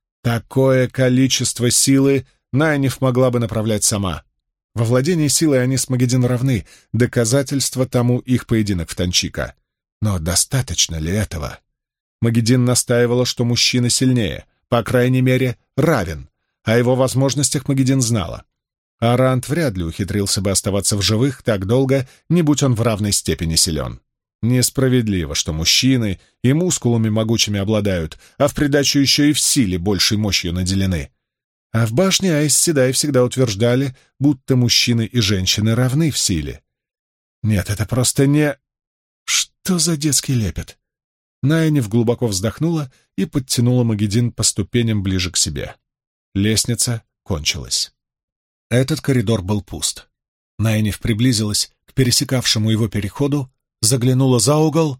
Такое количество силы Найниф могла бы направлять сама. Во владении силой они с Магедин равны, доказательство тому их поединок в Танчика. Но достаточно ли этого? Магедин настаивала, что мужчина сильнее, по крайней мере, равен. О его возможностях Магедин знала. А Рант вряд ли ухитрился бы оставаться в живых так долго, не будь он в равной степени силен. Несправедливо, что мужчины и мускулами могучими обладают, а в придачу еще и в силе большей мощью наделены. А в башне Айс Седай всегда утверждали, будто мужчины и женщины равны в силе. Нет, это просто не... Что за детский лепет? Найниф глубоко вздохнула и подтянула Магедин по ступеням ближе к себе. Лестница кончилась. Этот коридор был пуст. Найниф приблизилась к пересекавшему его переходу, заглянула за угол.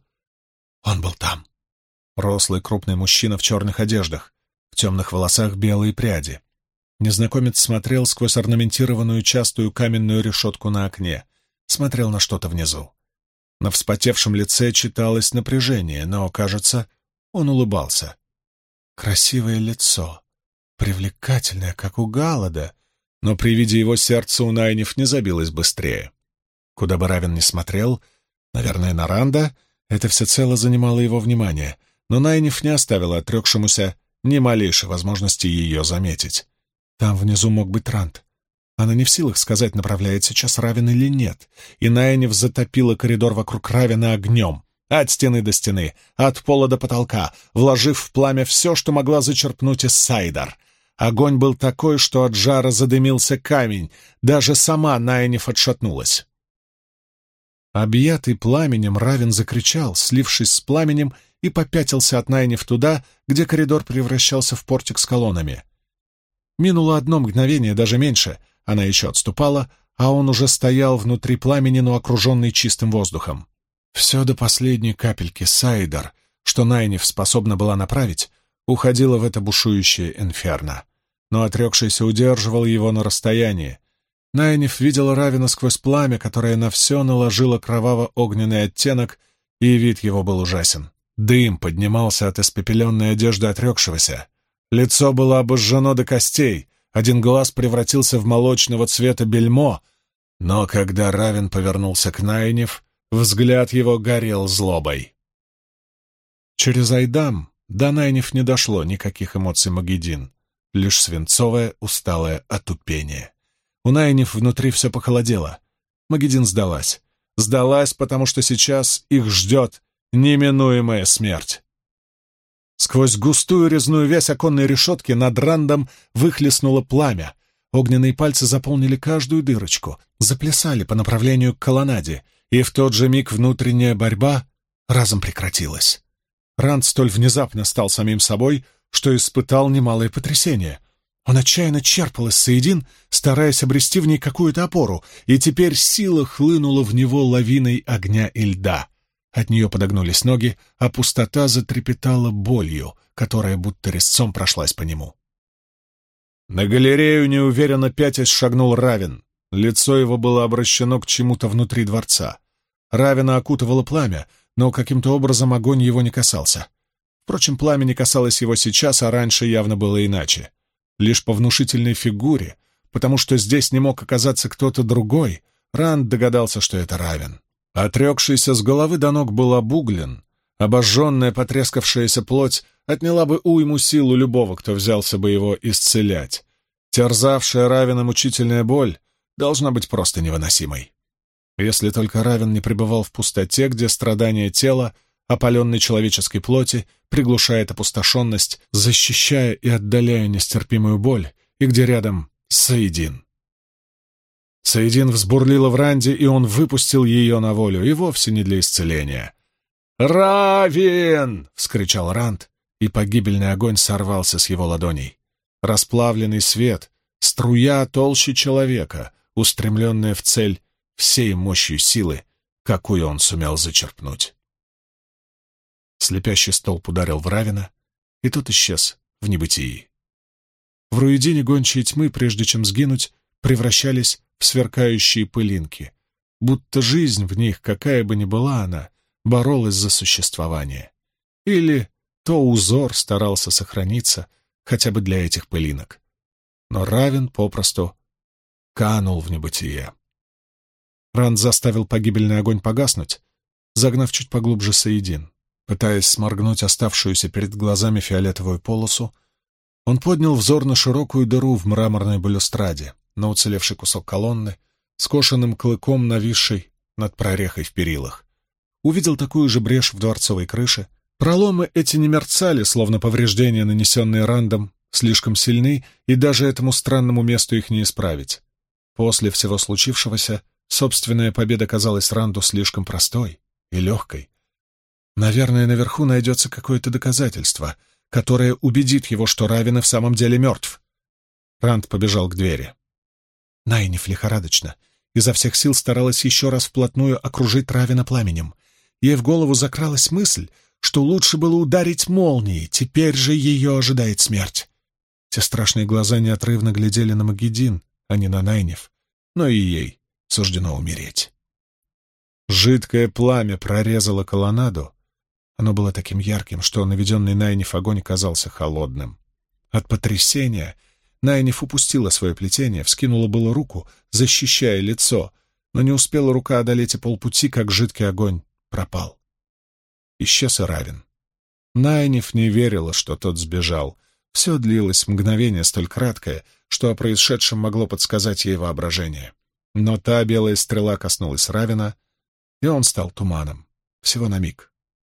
Он был там. Рослый крупный мужчина в черных одеждах, в темных волосах белые пряди. Незнакомец смотрел сквозь орнаментированную частую каменную решетку на окне, смотрел на что-то внизу. На вспотевшем лице читалось напряжение, но, кажется, он улыбался. Красивое лицо, привлекательное, как у Галлада, но при виде его сердце у Найниф не забилось быстрее. Куда бы Равин ни смотрел, наверное, на Ранда, это всецело занимало его внимание, но Найниф не оставила отрекшемуся ни малейшей возможности ее заметить. Там внизу мог быть Ранд. Она не в силах сказать, направляет сейчас Равин или нет, и Найниф затопила коридор вокруг Равина огнем, от стены до стены, от пола до потолка, вложив в пламя все, что могла зачерпнуть из Сайдар. Огонь был такой, что от жара задымился камень, даже сама Найниф отшатнулась. Объятый пламенем, Равин закричал, слившись с пламенем, и попятился от Найниф туда, где коридор превращался в портик с колоннами. Минуло одно мгновение, даже меньше, она еще отступала, а он уже стоял внутри пламени, но окруженный чистым воздухом. Все до последней капельки Сайдар, что Найниф способна была направить, уходило в это бушующее инферно. Но отрекшийся удерживал его на расстоянии. Найниф видела Равина сквозь пламя, которое на все наложило кроваво-огненный оттенок, и вид его был ужасен. Дым поднимался от испепеленной одежды отрекшегося. Лицо было обожжено до костей, один глаз превратился в молочного цвета бельмо, но когда Равин повернулся к Найниф, взгляд его горел злобой. Через Айдам до Найниф не дошло никаких эмоций Магедин, лишь свинцовое, усталое отупение. У Найниф внутри все похолодело. Магедин сдалась. Сдалась, потому что сейчас их ждет неминуемая смерть. Сквозь густую резную вязь оконной решетки над Рандом выхлестнуло пламя. Огненные пальцы заполнили каждую дырочку, заплясали по направлению к колоннаде, и в тот же миг внутренняя борьба разом прекратилась. Ранд столь внезапно стал самим собой, что испытал немалое потрясение. Он отчаянно черпал из Саидин, стараясь обрести в ней какую-то опору, и теперь сила хлынула в него лавиной огня и льда. От нее подогнулись ноги, а пустота затрепетала болью, которая будто резцом прошлась по нему. На галерею неуверенно пятясь шагнул Равен. Лицо его было обращено к чему-то внутри дворца. Равена окутывало пламя, но каким-то образом огонь его не касался. Впрочем, пламя не касалось его сейчас, а раньше явно было иначе. Лишь по внушительной фигуре, потому что здесь не мог оказаться кто-то другой, Ранд догадался, что это Равен. Отрекшийся с головы до ног был обуглен, обожженная потрескавшаяся плоть отняла бы уйму сил у любого, кто взялся бы его исцелять. Терзавшая Равена мучительная боль должна быть просто невыносимой. Если только Равен не пребывал в пустоте, где страдание тела, опаленной человеческой плоти, приглушает опустошенность, защищая и отдаляя нестерпимую боль, и где рядом Саидин. Саидин взбурлила в Ранде, и он выпустил ее на волю, и вовсе не для исцеления. «Равен!» — вскричал Ранд, и погибельный огонь сорвался с его ладоней. Расплавленный свет, струя толще человека, устремленная в цель всей мощью силы, какую он сумел зачерпнуть. Слепящий столб ударил в Равена, и тот исчез в небытии. В руидине гончие тьмы, прежде чем сгинуть, превращались в сверкающие пылинки, будто жизнь в них, какая бы ни была она, боролась за существование. Или то узор старался сохраниться хотя бы для этих пылинок. Но Равен попросту канул в небытие. Ранд заставил погибельный огонь погаснуть, загнав чуть поглубже Саидин. Пытаясь сморгнуть оставшуюся перед глазами фиолетовую полосу, он поднял взор на широкую дыру в мраморной балюстраде, на уцелевший кусок колонны, скошенным клыком нависший над прорехой в перилах. Увидел такую же брешь в дворцовой крыше. Проломы эти не мерцали, словно повреждения, нанесенные Рандом, слишком сильны, и даже этому странному месту их не исправить. После всего случившегося собственная победа казалась Ранду слишком простой и легкой. Наверное, наверху найдется какое-то доказательство, которое убедит его, что Равен в самом деле мертв. Ранд побежал к двери. Найниф лихорадочно, изо всех сил старалась еще раз вплотную окружить Равена пламенем. Ей в голову закралась мысль, что лучше было ударить молнией, теперь же ее ожидает смерть. Те страшные глаза неотрывно глядели на Магеддин, а не на Найниф, но и ей суждено умереть. Жидкое пламя прорезало колоннаду. Оно было таким ярким, что наведенный Найниф огонь казался холодным. От потрясения Найниф упустила свое плетение, вскинула было руку, защищая лицо, но не успела рука одолеть и полпути, как жидкий огонь пропал. Исчез и Равен. Найниф не верила, что тот сбежал. Все длилось мгновение столь краткое, что о происшедшем могло подсказать ей воображение. Но та белая стрела коснулась Равена, и он стал туманом. Всего на миг.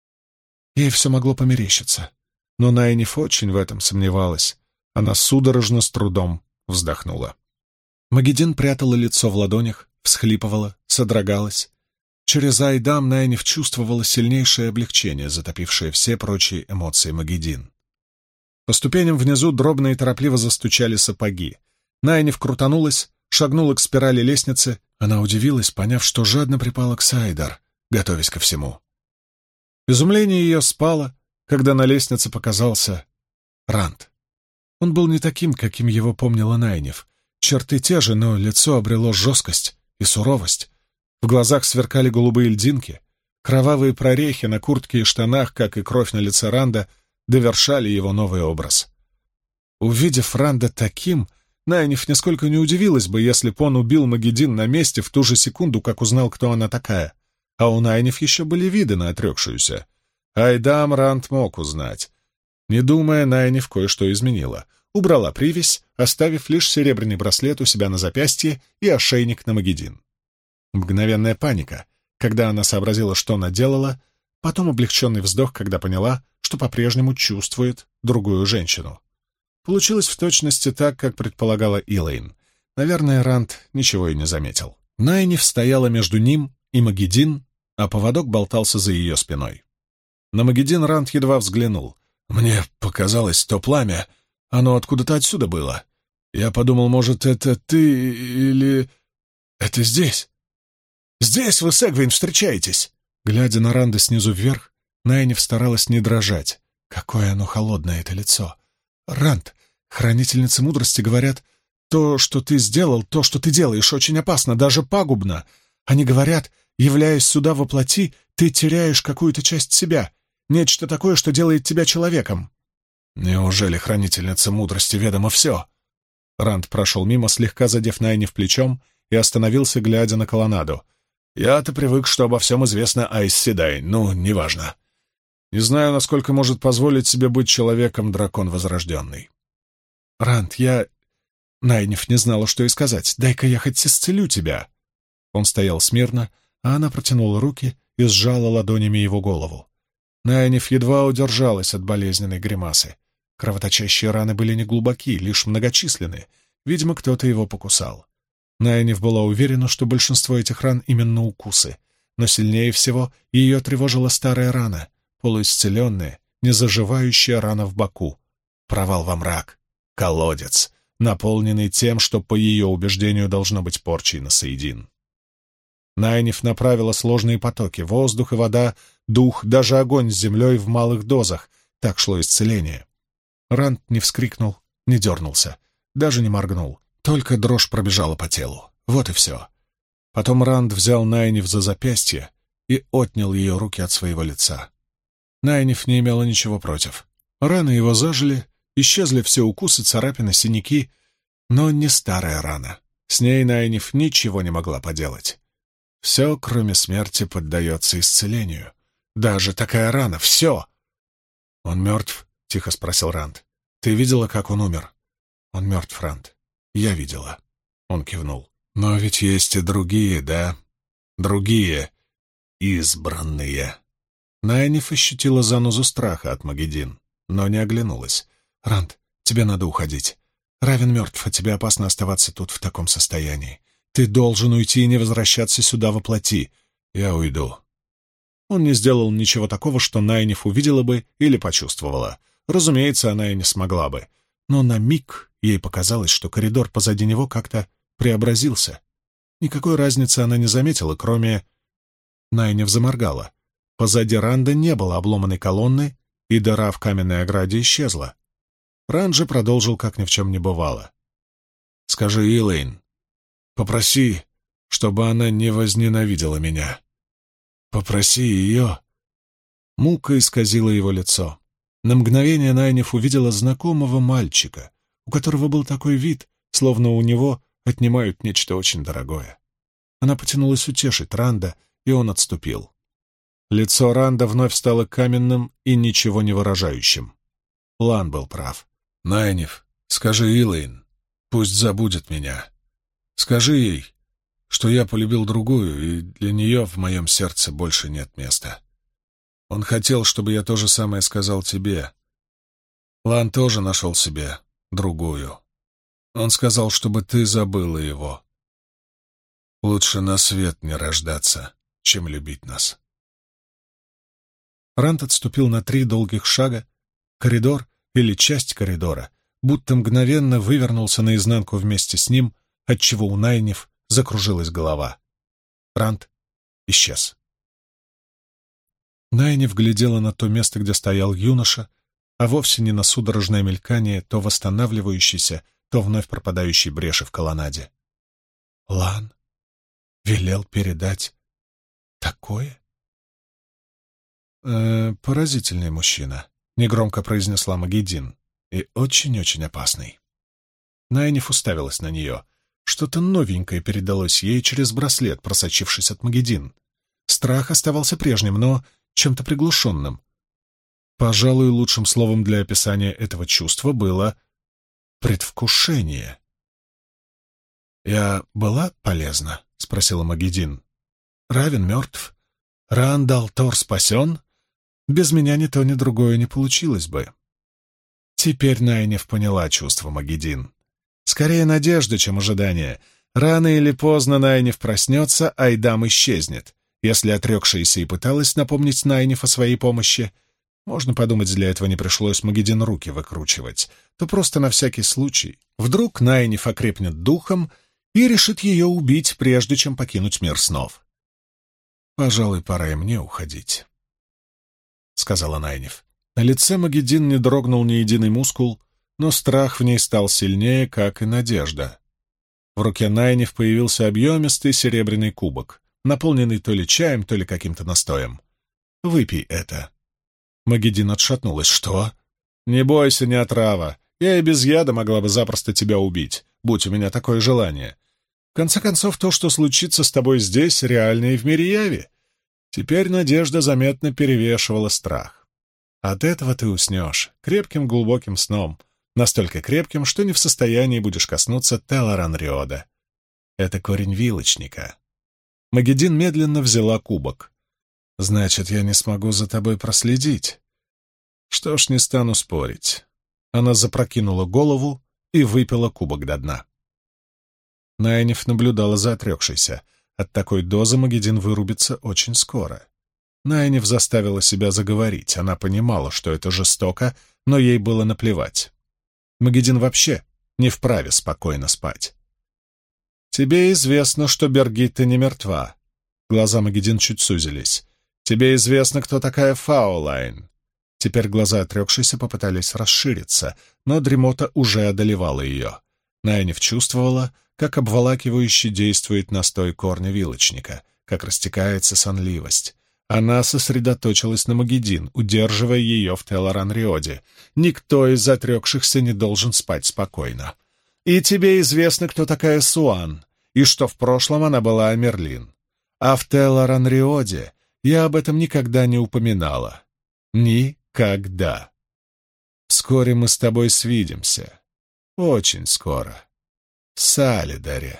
Ей все могло померещиться, но Найниф очень в этом сомневалась. Она судорожно с трудом вздохнула. Магеддин прятала лицо в ладонях, всхлипывала, содрогалась. Через Айдам Найниф чувствовала сильнейшее облегчение, затопившее все прочие эмоции Магеддин. По ступеням внизу дробно и торопливо застучали сапоги. Найниф крутанулась, шагнула к спирали лестницы. Она удивилась, поняв, что жадно припала к Сайдар, готовясь ко всему. Изумление ее спало, когда на лестнице показался Ранд. Он был не таким, каким его помнила Найниф. Черты те же, но лицо обрело жесткость и суровость. В глазах сверкали голубые льдинки. Кровавые прорехи на куртке и штанах, как и кровь на лице Ранда, довершали его новый образ. Увидев Ранда таким, Найниф нисколько не удивилась бы, если б он убил Магеддин на месте в ту же секунду, как узнал, кто она такая. А у Найниф еще были виды на отрекшуюся. Айдам Ранд мог узнать. Не думая, Найниф кое-что изменила. Убрала привязь, оставив лишь серебряный браслет у себя на запястье и ошейник на Магеддин. Мгновенная паника, когда она сообразила, что наделала, потом облегченный вздох, когда поняла, что по-прежнему чувствует другую женщину. Получилось в точности так, как предполагала Илэйн. Наверное, Ранд ничего и не заметил. Найниф стояла между ним и Магедин, а поводок болтался за ее спиной. На Магедин Ранд едва взглянул. «Мне показалось, то пламя, оно откуда-то отсюда было. Я подумал, может, это ты или... это здесь? Здесь вы с Эгвейн встречаетесь!» Глядя на Ранда снизу вверх, Найниф старалась не дрожать. Какое оно холодное, это лицо. «Ранд, хранительницы мудрости говорят, то, что ты сделал, то, что ты делаешь, очень опасно, даже пагубно. Они говорят, являясь сюда во плоти, ты теряешь какую-то часть себя, нечто такое, что делает тебя человеком». «Неужели хранительнице мудрости ведомо все?» Ранд прошел мимо, слегка задев Найниф плечом, и остановился, глядя на колоннаду. «Я-то привык, что обо всем известно Айс Седай, ну, неважно. Не знаю, насколько может позволить себе быть человеком дракон возрожденный». «Ранд, я...» Найниф не знала, что и сказать. «Дай-ка я хоть исцелю тебя». Он стоял смирно, а она протянула руки и сжала ладонями его голову. Найниф едва удержалась от болезненной гримасы. Кровоточащие раны были неглубоки, лишь многочисленны. Видимо, кто-то его покусал. Найниф была уверена, что большинство этих ран именно укусы, но сильнее всего ее тревожила старая рана, полуисцеленная, незаживающая рана в боку. Провал во мрак, колодец, наполненный тем, что, по ее убеждению, должно быть порчей на Саидин. Найниф направила сложные потоки — воздух и вода, дух, даже огонь с землей в малых дозах. Так шло исцеление. Ранд не вскрикнул, не дернулся, даже не моргнул. Только дрожь пробежала по телу. Вот и все. Потом Ранд взял Найниф за запястье и отнял ее руки от своего лица. Найниф не имела ничего против. Раны его зажили, исчезли все укусы, царапины, синяки, но не старая рана. С ней Найниф ничего не могла поделать. Все, кроме смерти, поддается исцелению. Даже такая рана, все! «Он мертв?» — тихо спросил Ранд. «Ты видела, как он умер?» «Он мертв, Ранд. Я видела». Он кивнул. «Но ведь есть и другие, да? Другие избранные». Найниф ощутила занозу страха от Магедин, но не оглянулась. «Ранд, тебе надо уходить. Равен мертв, а тебе опасно оставаться тут в таком состоянии. Ты должен уйти и не возвращаться сюда во плоти. Я уйду». Он не сделал ничего такого, что Найниф увидела бы или почувствовала. Разумеется, она и не смогла бы. Но на миг ей показалось, что коридор позади него как-то преобразился. Никакой разницы она не заметила, кроме... Найниф заморгала. Позади Ранда не было обломанной колонны, и дыра в каменной ограде исчезла. Ранд же продолжил, как ни в чем не бывало. «Скажи, Илэйн, попроси, чтобы она не возненавидела меня. Попроси ее». Мука исказила его лицо. На мгновение Найниф увидела знакомого мальчика, у которого был такой вид, словно у него отнимают нечто очень дорогое. Она потянулась утешить Ранда, и он отступил. Лицо Ранда вновь стало каменным и ничего не выражающим. Лан был прав. «Найниф, скажи Илэйн, пусть забудет меня. Скажи ей, что я полюбил другую, и для нее в моем сердце больше нет места. Он хотел, чтобы я то же самое сказал тебе. Лан тоже нашел себе другую. Он сказал, чтобы ты забыла его. Лучше на свет не рождаться, чем любить нас». Ранд отступил на 3 долгих шага. Коридор или часть коридора будто мгновенно вывернулся наизнанку вместе с ним, отчего у Найниф закружилась голова. Ранд исчез. Найниф глядела на то место, где стоял юноша, а вовсе не на судорожное мелькание то восстанавливающейся, то вновь пропадающей бреши в колоннаде. Лан велел передать такое? Поразительный мужчина», — негромко произнесла Магедин, — «и очень-очень опасный». Найниф уставилась на нее. Что-то новенькое передалось ей через браслет, просочившись от Магедин. Страх оставался прежним, но чем-то приглушенным. Пожалуй, лучшим словом для описания этого чувства было предвкушение. «Я была полезна?» — спросила Магедин. Равен мертв. Ран-дал-Тор спасен. Без меня ни то, ни другое не получилось бы. Теперь Найниф поняла чувство Магеддин. Скорее надежда, чем ожидание. Рано или поздно Найниф проснется, а Айдам исчезнет. Если отрекшаяся и пыталась напомнить Найниф о своей помощи, можно подумать, для этого не пришлось Магеддин руки выкручивать, то просто на всякий случай. Вдруг Найниф окрепнет духом и решит ее убить, прежде чем покинуть мир снов. «Пожалуй, пора и мне уходить», — сказала Найниф. На лице Магеддин не дрогнул ни единый мускул, но страх в ней стал сильнее, как и надежда. В руке Найниф появился объемистый серебряный кубок, наполненный то ли чаем, то ли каким-то настоем. «Выпей это». Магеддин отшатнулась. «Что?» «Не бойся, не отрава. Я и без яда могла бы запросто тебя убить, будь у меня такое желание. В конце концов, то, что случится с тобой здесь, реально и в мире яви». Теперь надежда заметно перевешивала страх. От этого ты уснешь крепким глубоким сном, настолько крепким, что не в состоянии будешь коснуться Телларан-Риода. Это корень вилочника. Магеддин медленно взяла кубок. «Значит, я не смогу за тобой проследить?» «Что ж, не стану спорить». Она запрокинула голову и выпила кубок до дна. Найниф наблюдала за отрекшейся. От такой дозы Магеддин вырубится очень скоро. Найниф заставила себя заговорить. Она понимала, что это жестоко, но ей было наплевать. Магеддин вообще не вправе спокойно спать. «Тебе известно, что Бергитта не мертва». Глаза Магеддин чуть сузились. «Тебе известно, кто такая Фаулайн». Теперь глаза отрекшейся попытались расшириться, но дремота уже одолевала ее. Найниф чувствовала, как обволакивающе действует настой корня вилочника, как растекается сонливость. Она сосредоточилась на Магеддин, удерживая ее в Телларан-Риоде. Никто из отрекшихся не должен спать спокойно. «И тебе известно, кто такая Суан, и что в прошлом она была Амерлин. А в Телларан-Риоде я об этом никогда не упоминала. Никогда. Вскоре мы с тобой свидимся. Очень скоро. В Салидаре».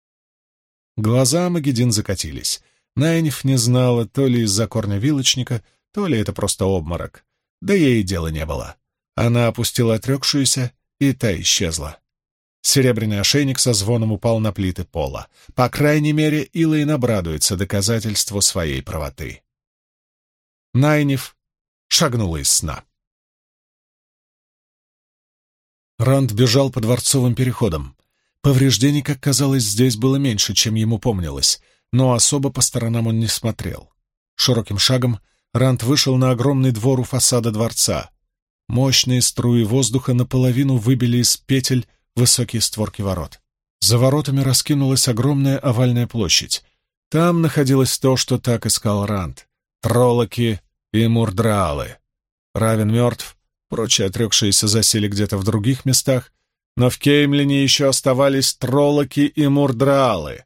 Глаза Магеддин закатились. Найниф не знала, то ли из-за корня вилочника, то ли это просто обморок. Да ей дела не было. Она опустила отрекшуюся, и та исчезла. Серебряный ошейник со звоном упал на плиты пола. По крайней мере, Илэйн обрадуется доказательству своей правоты. Найниф шагнула из сна. Ранд бежал по дворцовым переходам. Повреждений, как казалось, здесь было меньше, чем ему помнилось, но особо по сторонам он не смотрел. Широким шагом Ранд вышел на огромный двор у фасада дворца. Мощные струи воздуха наполовину выбили из петель высокие створки ворот. За воротами раскинулась огромная овальная площадь. Там находилось то, что так искал Ранд — троллоки и мурдраалы. Равен мертв, прочие отрекшиеся засели где-то в других местах, но в Кеймлине еще оставались троллоки и мурдраалы.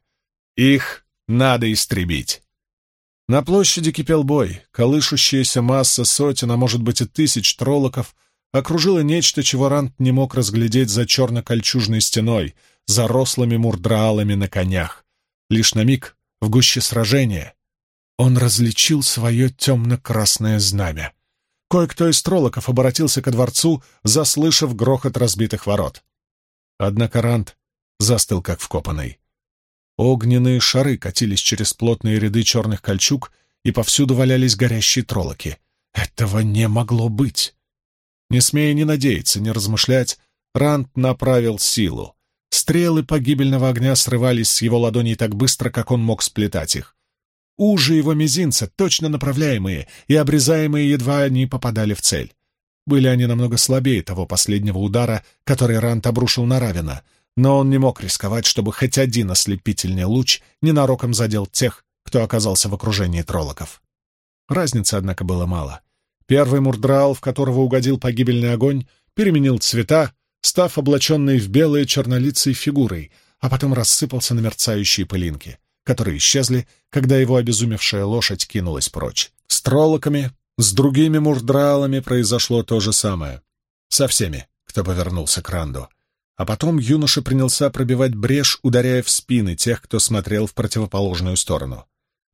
Их надо истребить. На площади кипел бой. Колышущаяся масса сотен, а может быть и тысяч троллоков окружила нечто, чего Ранд не мог разглядеть за черно-кольчужной стеной, за рослыми мурдраалами на конях. Лишь на миг, в гуще сражения, он различил свое темно-красное знамя. Кое-кто из троллоков обратился ко дворцу, заслышав грохот разбитых ворот. Однако Ранд застыл как вкопанный. Огненные шары катились через плотные ряды черных кольчуг, и повсюду валялись горящие троллоки. Этого не могло быть. Не смея ни надеяться, ни размышлять, Ранд направил силу. Стрелы погибельного огня срывались с его ладоней так быстро, как он мог сплетать их. Ужи его мизинца, точно направляемые и обрезаемые, едва они попадали в цель. Были они намного слабее того последнего удара, который Ранд обрушил на Равена, но он не мог рисковать, чтобы хоть один ослепительный луч ненароком задел тех, кто оказался в окружении троллоков. Разницы, однако, было мало. Первый мурдраал, в которого угодил погибельный огонь, переменил цвета, став облаченной в белые чернолицей фигурой, а потом рассыпался на мерцающие пылинки, которые исчезли, когда его обезумевшая лошадь кинулась прочь. С троллоками, с другими мурдраалами произошло то же самое. Со всеми, кто повернулся к Ранду. А потом юноша принялся пробивать брешь, ударяя в спины тех, кто смотрел в противоположную сторону.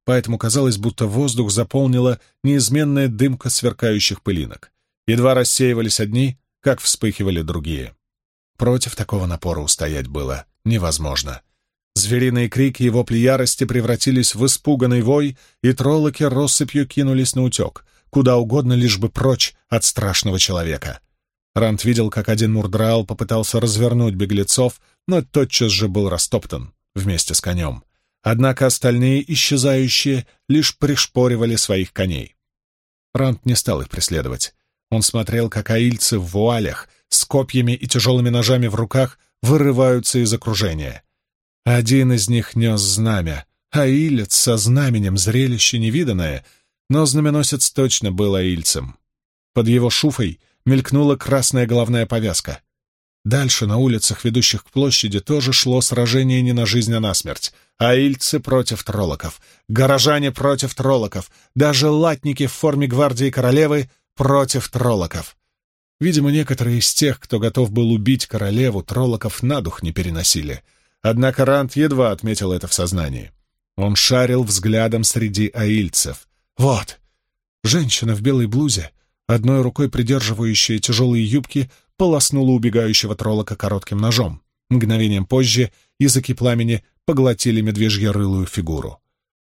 поэтому казалось, будто воздух заполнила неизменная дымка сверкающих пылинок. Едва рассеивались одни, как вспыхивали другие. Против такого напора устоять было невозможно. Звериные крики и вопли ярости превратились в испуганный вой, и троллоки россыпью кинулись на утек, куда угодно, лишь бы прочь от страшного человека. Ранд видел, как один мурдраал попытался развернуть беглецов, но тотчас же был растоптан вместе с конем. Однако остальные исчезающие лишь пришпоривали своих коней. Ранд не стал их преследовать. Он смотрел, как аильцы в вуалях с копьями и тяжелыми ножами в руках вырываются из окружения. Один из них нес знамя. Аилец со знаменем — зрелище невиданное, но знаменосец точно был аильцем. Под его шуфой мелькнула красная головная повязка. Дальше, на улицах, ведущих к площади, тоже шло сражение не на жизнь, а на смерть. Аильцы против троллоков, горожане против троллоков, даже латники в форме гвардии королевы против троллоков. Видимо, некоторые из тех, кто готов был убить королеву, троллоков на дух не переносили. Однако Ранд едва отметил это в сознании. Он шарил взглядом среди аильцев. Вот! Женщина в белой блузе, одной рукой придерживающая тяжелые юбки, полоснула убегающего троллока коротким ножом. Мгновением позже языки пламени поглотили медвежьерылую фигуру.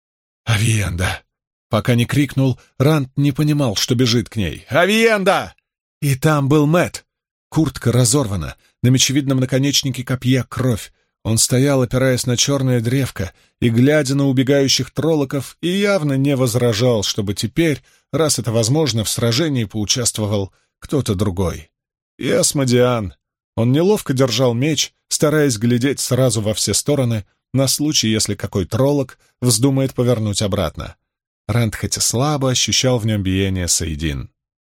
«Авиенда!» Пока не крикнул, Ранд не понимал, что бежит к ней. «Авиенда!» И там был Мэтт. Куртка разорвана, на мечевидном наконечнике копья кровь. Он стоял, опираясь на черное древко, и, глядя на убегающих троллоков, и явно не возражал, чтобы теперь, раз это возможно, в сражении поучаствовал кто-то другой. И Асмодиан. Он неловко держал меч, стараясь глядеть сразу во все стороны, на случай, если какой троллок вздумает повернуть обратно. Ранд хоть и слабо ощущал в нем биение Саидин.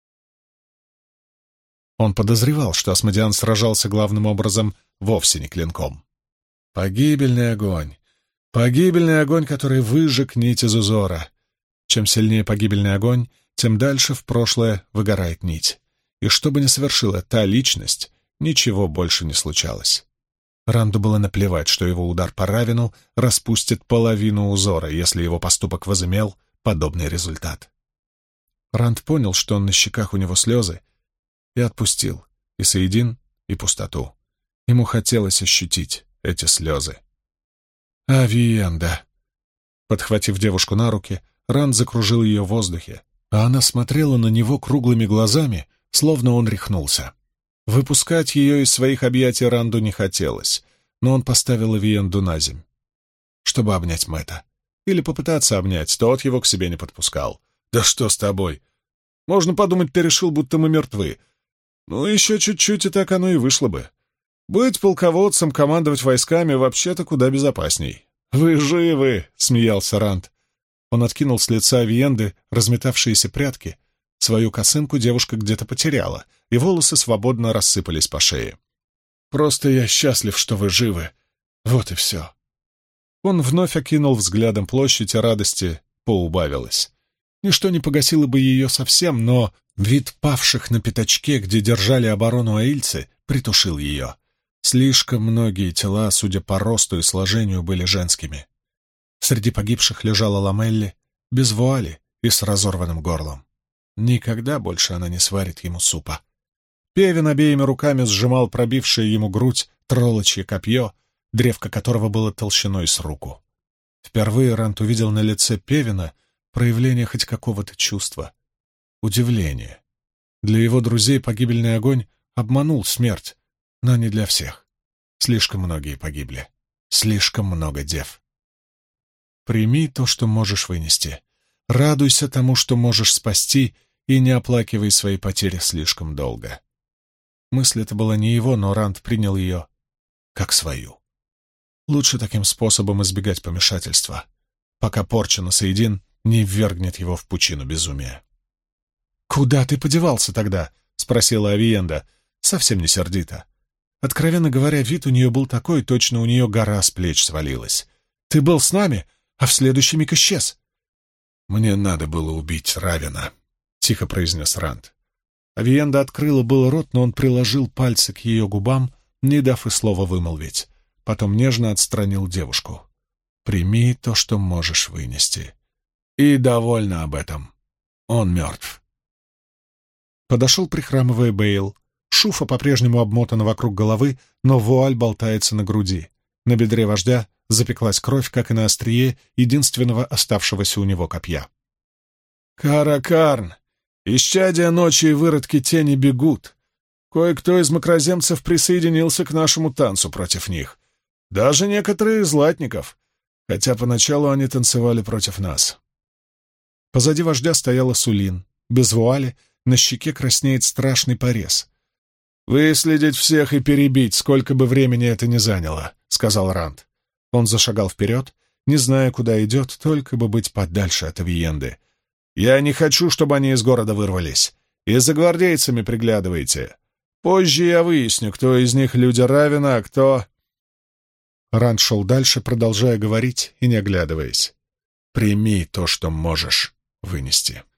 Он подозревал, что Асмодиан сражался главным образом вовсе не клинком. Погибельный огонь. Погибельный огонь, который выжег нить из узора. Чем сильнее погибельный огонь, тем дальше в прошлое выгорает нить. И что бы ни совершила та личность, ничего больше не случалось. Ранду было наплевать, что его удар по Равину распустит половину узора, если его поступок возымел подобный результат. Ранд понял, что на щеках у него слезы, и отпустил и Саидин, и пустоту. Ему хотелось ощутить эти слезы. «Авиенда!» Подхватив девушку на руки, Ранд закружил ее в воздухе, а она смотрела на него круглыми глазами, словно он рехнулся. Выпускать ее из своих объятий Ранду не хотелось, но он поставил Авиенду на земь, чтобы обнять Мэтта. Или попытаться обнять, тот его к себе не подпускал. «Да что с тобой? Можно подумать, ты решил, будто мы мертвы. Ну, еще чуть-чуть, и так оно и вышло бы. Быть полководцем, командовать войсками вообще-то куда безопасней». «Вы живы!» — смеялся Ранд. Он откинул с лица Авиенды разметавшиеся прядки. Свою косынку девушка где-то потеряла, и волосы свободно рассыпались по шее. «Просто я счастлив, что вы живы. Вот и все». Он вновь окинул взглядом площадь, и радости поубавилось. Ничто не погасило бы ее совсем, но вид павших на пятачке, где держали оборону аильцы, притушил ее. Слишком многие тела, судя по росту и сложению, были женскими. Среди погибших лежала Ламелли, без вуали и с разорванным горлом. Никогда больше она не сварит ему супа. Певин обеими руками сжимал пробившее ему грудь троллочье копье, древко которого было толщиной с руку. Впервые Ранд увидел на лице Певина проявление хоть какого-то чувства. Удивление. Для его друзей погибельный огонь обманул смерть, но не для всех. Слишком многие погибли. Слишком много дев. Прими то, что можешь вынести. Радуйся тому, что можешь спасти, и не оплакивай свои потери слишком долго. Мысль эта была не его, но Ранд принял ее как свою. Лучше таким способом избегать помешательства, пока порча на Саидин не ввергнет его в пучину безумия. «Куда ты подевался тогда?» — спросила Авиенда, совсем не сердито. Откровенно говоря, вид у нее был такой, точно у нее гора с плеч свалилась. «Ты был с нами, а в следующий миг исчез». «Мне надо было убить Равина», — тихо произнес Ранд. Авиенда открыла был рот, но он приложил пальцы к ее губам, не дав и слова вымолвить. Потом нежно отстранил девушку. «Прими то, что можешь вынести. И довольна об этом. Он мертв. Подошел, прихрамывая, Бейл. Шуфа по-прежнему обмотана вокруг головы, но вуаль болтается на груди. На бедре вождя запеклась кровь, как и на острие единственного оставшегося у него копья. «Каракарн! Исчадия ночи и выродки тени бегут. Кое-кто из макроземцев присоединился к нашему танцу против них. Даже некоторые из латников, хотя поначалу они танцевали против нас». Позади вождя стояла Сулин. Без вуали, на щеке краснеет страшный порез. «Выследить всех и перебить, сколько бы времени это ни заняло», — сказал Ранд. Он зашагал вперед, не зная, куда идет, только бы быть подальше от Авиенды. «Я не хочу, чтобы они из города вырвались. И за гвардейцами приглядывайте. Позже я выясню, кто из них люди Равена, а кто...» Ранд шел дальше, продолжая говорить и не оглядываясь. «Прими то, что можешь вынести».